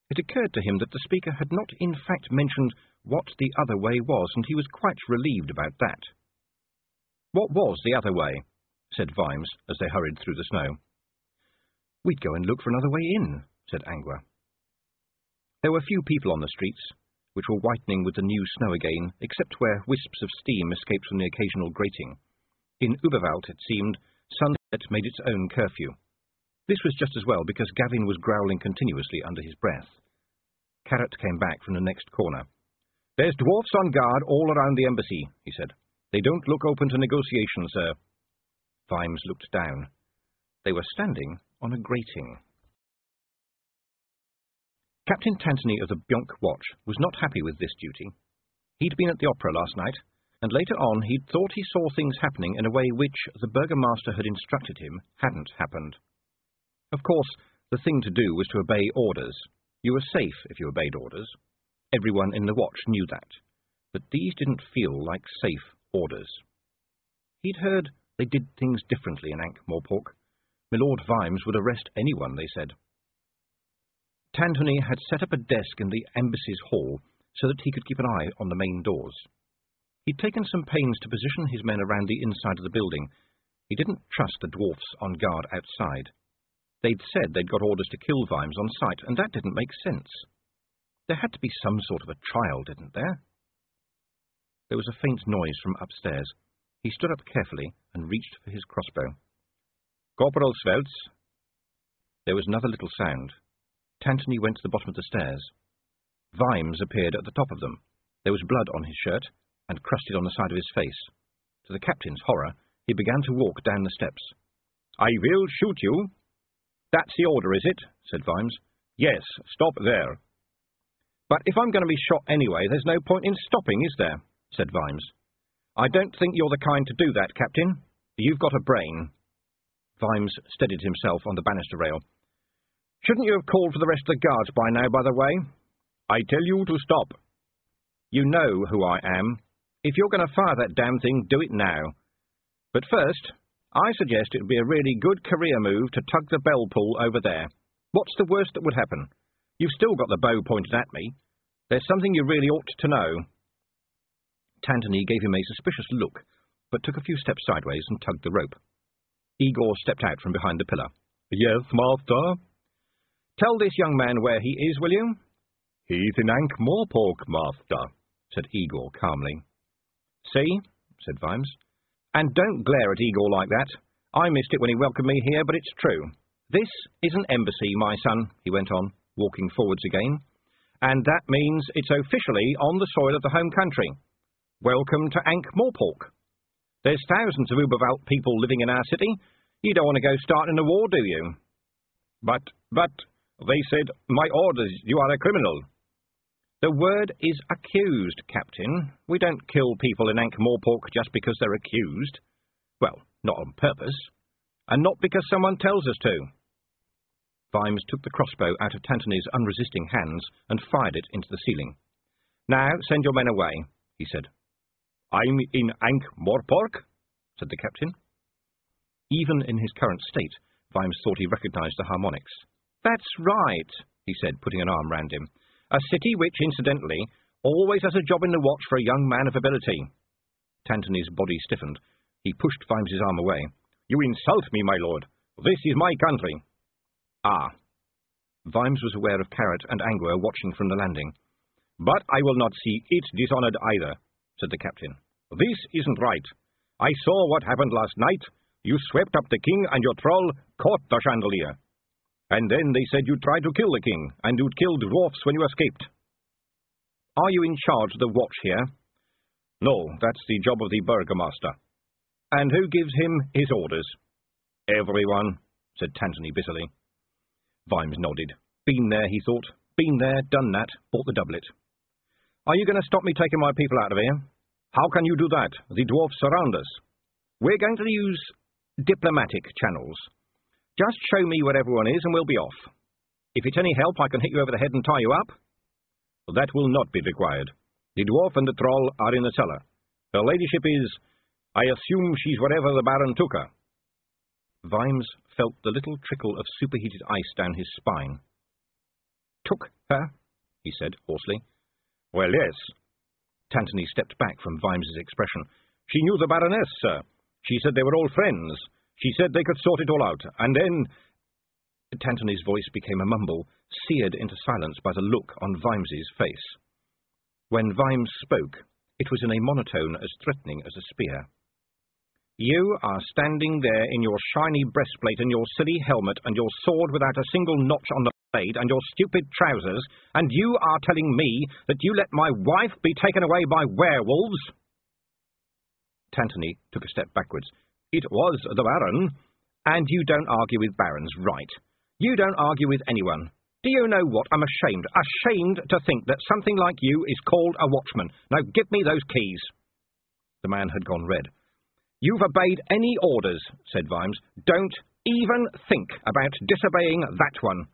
Speaker 2: It occurred to him that the speaker had not in fact mentioned what the other way was, and he was quite relieved about that. "What was the other way?" said Vimes, as they hurried through the snow. "We'd go and look for another way in," said Angua. There were few people on the streets, which were whitening with the new snow again, except where wisps of steam escaped from the occasional grating. In Uberwald, it seemed, sunset made its own curfew. This was just as well, because Gavin was growling continuously under his breath. Carrot came back from the next corner. "There's dwarfs on guard all around the embassy," he said. "They don't look open to negotiation, sir." Vimes looked down. They were standing on a grating. Captain Tantony of the Bionk Watch was not happy with this duty. He'd been at the opera last night, and later on he'd thought he saw things happening in a way which, the burgomaster had instructed him, hadn't happened. Of course, the thing to do was to obey orders. You were safe if you obeyed orders. Everyone in the watch knew that. But these didn't feel like safe orders. He'd heard they did things differently in Ankh-Morpork. Milord Vimes would arrest anyone, they said. Tantony had set up a desk in the embassy's hall so that he could keep an eye on the main doors. He'd taken some pains to position his men around the inside of the building. He didn't trust the dwarfs on guard outside. They'd said they'd got orders to kill Vimes on sight, and that didn't make sense. There had to be some sort of a trial, didn't there? There was a faint noise from upstairs. He stood up carefully and reached for his crossbow. "Corporal Svelts." There was another little sound. Tantony went to the bottom of the stairs. Vimes appeared at the top of them. There was blood on his shirt, and crusted on the side of his face. To the captain's horror, he began to walk down the steps. "I will shoot you." "That's the order, is it?" said Vimes. "Yes, stop there." "But if I'm going to be shot anyway, there's no point in stopping, is there?" said Vimes. "I don't think you're the kind to do that, Captain. You've got a brain." Vimes steadied himself on the banister rail. "Shouldn't you have called for the rest of the guards by now, by the way? I tell you to stop. You know who I am. If you're going to fire that damn thing, do it now. But first, I suggest it would be a really good career move to tug the bell pull over there. What's the worst that would happen? You've still got the bow pointed at me. There's something you really ought to know." Tantony gave him a suspicious look, but took a few steps sideways and tugged the rope. Igor stepped out from behind the pillar. "Yes, master." "Tell this young man where he is, will you?" "He's in Ankh-Morpork, master," said Igor calmly. "See?" said Vimes. "And don't glare at Igor like that. I missed it when he welcomed me here, but it's true. This is an embassy, my son," he went on, walking forwards again. "And that means it's officially on the soil of the home country. Welcome to Ankh-Morpork. There's thousands of Uberwald people living in our city. You don't want to go starting a war, do you?" But, they said, my orders, you are a criminal." "The word is accused, Captain. We don't kill people in Ankh-Morpork just because they're accused. Well, not on purpose. And not because someone tells us to." Vimes took the crossbow out of Tantony's unresisting hands and fired it into the ceiling. "Now send your men away," he said. "I'm in Ankh-Morpork?" said the captain. Even in his current state, Vimes thought he recognized the harmonics. "That's right," he said, putting an arm round him. "A city which, incidentally, always has a job in the watch for a young man of ability." Tantony's body stiffened. He pushed Vimes's arm away. "You insult me, my lord. This is my country." "Ah." Vimes was aware of Carrot and Angua watching from the landing. "But I will not see it dishonoured either," said the captain. "This isn't right. I saw what happened last night. You swept up the king and your troll caught the chandelier. And then they said you'd try to kill the king, and you'd kill dwarfs when you escaped. Are you in charge of the watch here?" "No, that's the job of the burgomaster." "And who gives him his orders?" "Everyone," said Tantony bitterly. Vimes nodded. Been there, he thought. Been there, done that, bought the doublet. "Are you going to stop me taking my people out of here?" "How can you do that? The dwarfs surround us." "We're going to use diplomatic channels. Just show me where everyone is and we'll be off. If it's any help, I can hit you over the head and tie you up." "That will not be required. The dwarf and the troll are in the cellar. Her ladyship is... I assume she's wherever the Baron took her." Vimes felt the little trickle of superheated ice down his spine. took her?" he said hoarsely.
Speaker 3: "Well, yes."
Speaker 2: Tantony stepped back from Vimes's expression.
Speaker 3: "She knew the Baroness, sir. She said they were all friends. She said they could sort it all out, and then—"
Speaker 2: Tantony's voice became a mumble, seared into silence by the look on Vimes's face. When Vimes spoke, it was in a monotone as threatening as a spear. "You are standing there in your shiny breastplate and your silly helmet and your sword without a single notch on the blade and your stupid trousers, and you are telling me that you let my wife be taken away by werewolves?" Tantony took a step backwards. "It was the Baron." "And you don't argue with barons, right? You don't argue with anyone. Do you know what? I'm ashamed to think that something like you is called a watchman. Now give me those keys." The man had gone red. "You've obeyed any orders," said Vimes. "Don't even think about disobeying that one."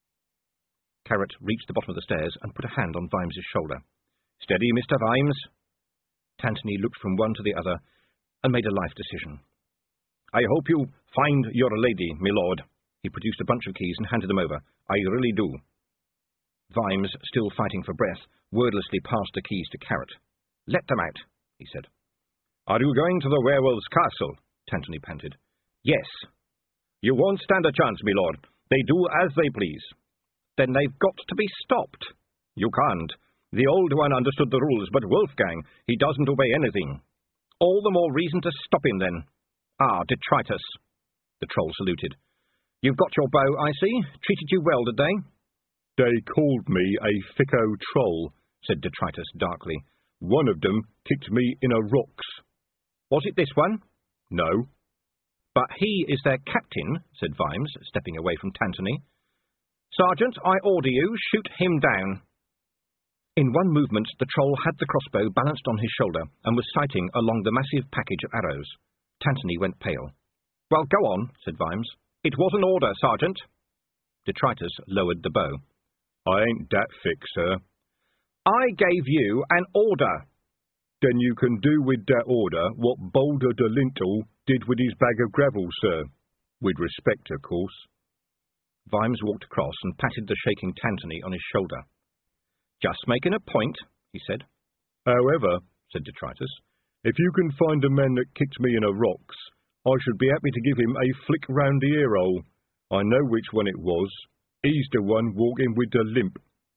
Speaker 2: Carrot reached the bottom of the stairs and put a hand on Vimes's shoulder. "Steady, Mr. Vimes." Tantony looked from one to the other and made a life decision.
Speaker 3: "I hope you find your lady, my lord."
Speaker 2: He produced a bunch of keys and handed them over.
Speaker 3: "I really do."
Speaker 2: Vimes, still fighting for breath, wordlessly passed the keys to Carrot. "Let them out," he said.
Speaker 3: "Are you going to the werewolves' castle?"
Speaker 2: Tantony panted.
Speaker 3: "Yes." "You won't stand a chance, my lord. They do as they please."
Speaker 2: "Then they've got to be stopped."
Speaker 3: "You can't. The old one understood the rules, but Wolfgang, he doesn't obey anything."
Speaker 2: "All the more reason to stop him, then." "Ah, detritus." The troll saluted. "You've got your bow, I see. Treated you well, did they?"
Speaker 3: "They called me a thicko troll," said detritus darkly. "One of them kicked me in a rocks."
Speaker 2: "Was it this one?"
Speaker 3: "No."
Speaker 2: "But he is their captain," said Vimes, stepping away from Tantony. "Sergeant, I order you, shoot him down." In one movement, the troll had the crossbow balanced on his shoulder and was sighting along the massive package of arrows. Tantony went pale. "Well, go on," said Vimes. "It was an order, Sergeant." Detritus lowered the bow.
Speaker 3: "I ain't that thick, sir."
Speaker 2: "I gave you an order."
Speaker 3: "Then you can do with that order what Boulder de Lintel did with his bag of gravel, sir. With respect, of course."
Speaker 2: Vimes walked across and patted the shaking Tantony on his shoulder. "Just making a point," he said.
Speaker 3: "However," said Detritus, "if you can find the man that kicked me in a rocks, I should be happy to give him a flick round the ear-hole. I know which one it was. He's the one walking with the limp."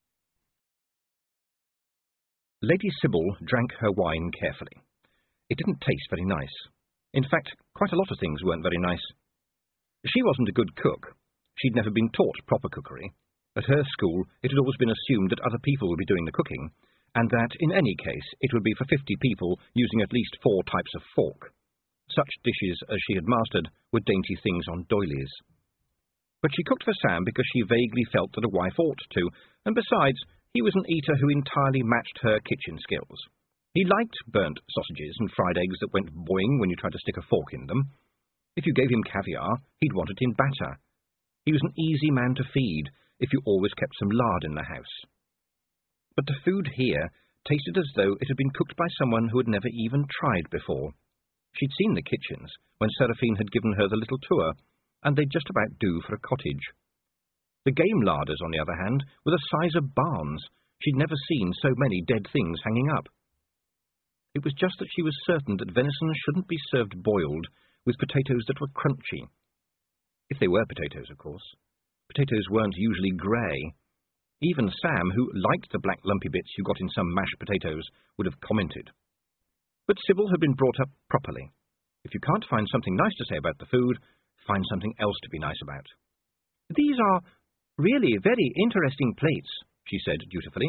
Speaker 2: Lady Sybil drank her wine carefully. It didn't taste very nice. In fact, quite a lot of things weren't very nice. She wasn't a good cook. She'd never been taught proper cookery. At her school, it had always been assumed that other people would be doing the cooking, and that, in any case, it would be for 50 people using at least 4 types of fork. Such dishes as she had mastered were dainty things on doilies. But she cooked for Sam because she vaguely felt that a wife ought to, and besides, he was an eater who entirely matched her kitchen skills. He liked burnt sausages and fried eggs that went boing when you tried to stick a fork in them. If you gave him caviar, he'd want it in batter. He was an easy man to feed if you always kept some lard in the house. But the food here tasted as though it had been cooked by someone who had never even tried before. She'd seen the kitchens when Seraphine had given her the little tour, and they'd just about do for a cottage. The game larders, on the other hand, were the size of barns. She'd never seen so many dead things hanging up. It was just that she was certain that venison shouldn't be served boiled with potatoes that were crunchy. If they were potatoes, of course. Potatoes weren't usually grey. Even Sam, who liked the black lumpy bits you got in some mashed potatoes, would have commented. But Sybil had been brought up properly. If you can't find something nice to say about the food, find something else to be nice about. "These are really very interesting plates," she said dutifully.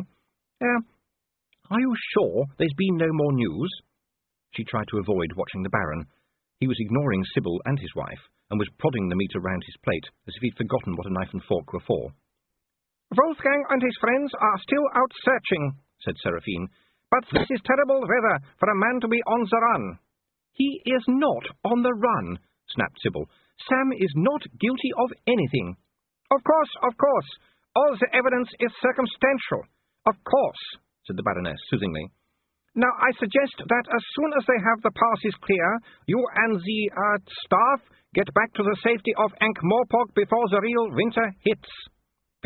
Speaker 2: Are you sure there's been no more news?" She tried to avoid watching the Baron. He was ignoring Sybil and his wife, and was prodding the meat around his plate, as if he'd forgotten what a knife and fork were for.
Speaker 1: "Wolfgang and his friends are still out searching," said Seraphine. "But this is terrible weather for a man to be on the run."
Speaker 2: "He is not on the run," snapped Sybil. "Sam is not guilty of anything."
Speaker 1: Of course. All the evidence is circumstantial. Of course," said the Baroness soothingly. "Now I suggest that as soon as they have the passes clear, you and the staff get back to the safety of Ankh-Morpork before the real winter hits.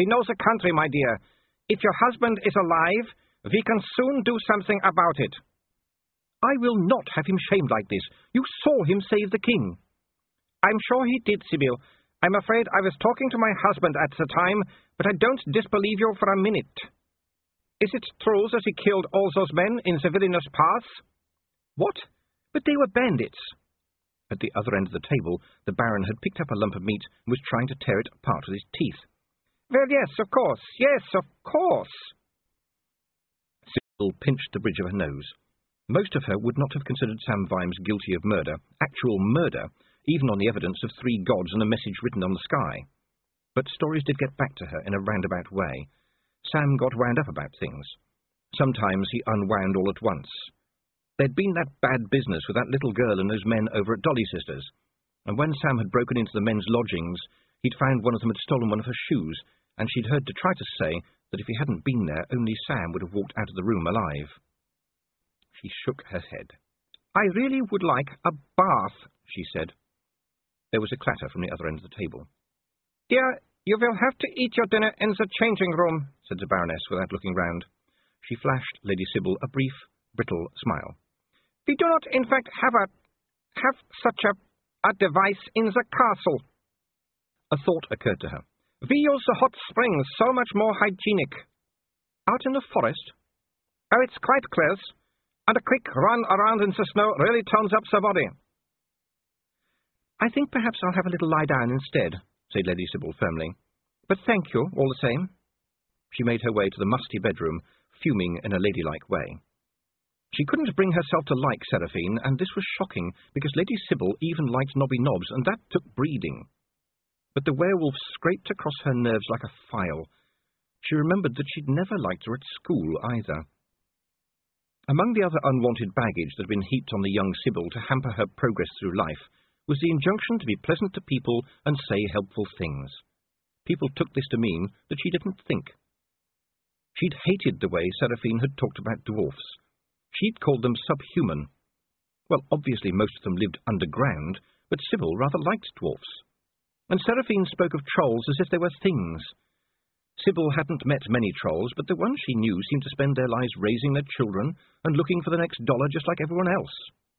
Speaker 1: We know the country, my dear. If your husband is alive, we can soon do something about it.
Speaker 2: I will not have him shamed like this. You saw him save the king.
Speaker 1: I'm sure he did, Sybil. I'm afraid I was talking to my husband at the time, but I don't disbelieve you for a minute. Is it true that he killed all those men in the Villainous Pass?
Speaker 2: What? But they were bandits. At the other end of the table, the Baron had picked up a lump of meat and was trying to tear it apart with his teeth.
Speaker 1: Well, yes, of course. Yes, of course.
Speaker 2: Sybil pinched the bridge of her nose. Most of her would not have considered Sam Vimes guilty of murder, actual murder, even on the evidence of 3 gods and a message written on the sky. But stories did get back to her in a roundabout way. Sam got wound up about things. Sometimes he unwound all at once. There'd been that bad business with that little girl and those men over at Dolly Sisters, and when Sam had broken into the men's lodgings, he'd found one of them had stolen one of her shoes, and she'd heard detritus say that if he hadn't been there, only Sam would have walked out of the room alive. She shook her head.
Speaker 1: I really would like a bath, she said.
Speaker 2: There was a clatter from the other end of the table.
Speaker 1: Dear, you will have to eat your dinner in the changing room, said the Baroness without looking round.
Speaker 2: She flashed Lady Sybil a brief, brittle smile.
Speaker 1: We do not, in fact, have such a device in the castle.
Speaker 2: A thought occurred to her.
Speaker 1: We use the hot springs, so much more hygienic.
Speaker 2: Out in the forest?
Speaker 1: Oh, it's quite close. And a quick run around in the snow really tones up the body.
Speaker 2: I think perhaps I'll have a little lie down instead, said Lady Sybil firmly. But thank you, all the same. She made her way to the musty bedroom, fuming in a ladylike way. She couldn't bring herself to like Seraphine, and this was shocking, because Lady Sybil even liked Nobby Nobbs, and that took breeding. But the werewolf scraped across her nerves like a file. She remembered that she'd never liked her at school, either. Among the other unwanted baggage that had been heaped on the young Sybil to hamper her progress through life was the injunction to be pleasant to people and say helpful things. People took this to mean that she didn't think. She'd hated the way Seraphine had talked about dwarfs. She'd called them subhuman. Well, obviously most of them lived underground, but Sybil rather liked dwarfs. And Seraphine spoke of trolls as if they were things. Sybil hadn't met many trolls, but the ones she knew seemed to spend their lives raising their children and looking for the next dollar just like everyone else.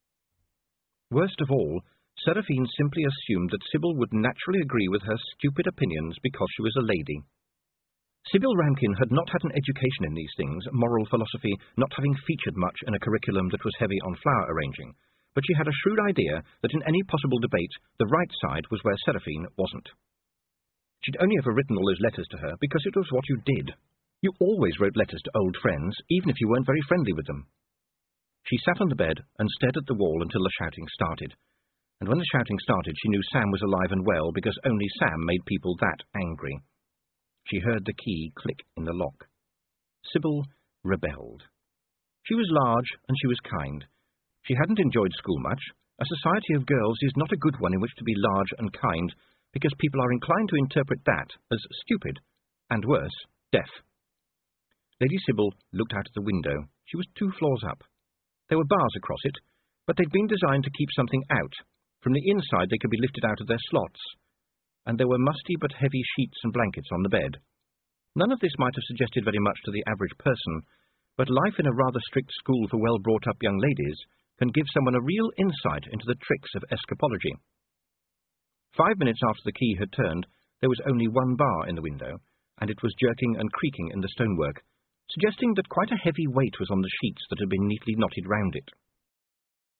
Speaker 2: Worst of all, Seraphine simply assumed that Sybil would naturally agree with her stupid opinions because she was a lady. Sybil Ramkin had not had an education in these things, moral philosophy not having featured much in a curriculum that was heavy on flower arranging, but she had a shrewd idea that in any possible debate, the right side was where Seraphine wasn't. She'd only ever written all those letters to her because it was what you did. You always wrote letters to old friends, even if you weren't very friendly with them. She sat on the bed and stared at the wall until the shouting started. And when the shouting started, she knew Sam was alive and well because only Sam made people that angry. She heard the key click in the lock. Sybil rebelled. She was large and she was kind. She hadn't enjoyed school much. A society of girls is not a good one in which to be large and kind, because people are inclined to interpret that as stupid, and worse, deaf. Lady Sybil looked out of the window. She was 2 floors up. There were bars across it, but they'd been designed to keep something out. From the inside they could be lifted out of their slots, and there were musty but heavy sheets and blankets on the bed. None of this might have suggested very much to the average person, but life in a rather strict school for well-brought-up young ladies can give someone a real insight into the tricks of escapology. 5 minutes after the key had turned, there was only 1 bar in the window, and it was jerking and creaking in the stonework, suggesting that quite a heavy weight was on the sheets that had been neatly knotted round it.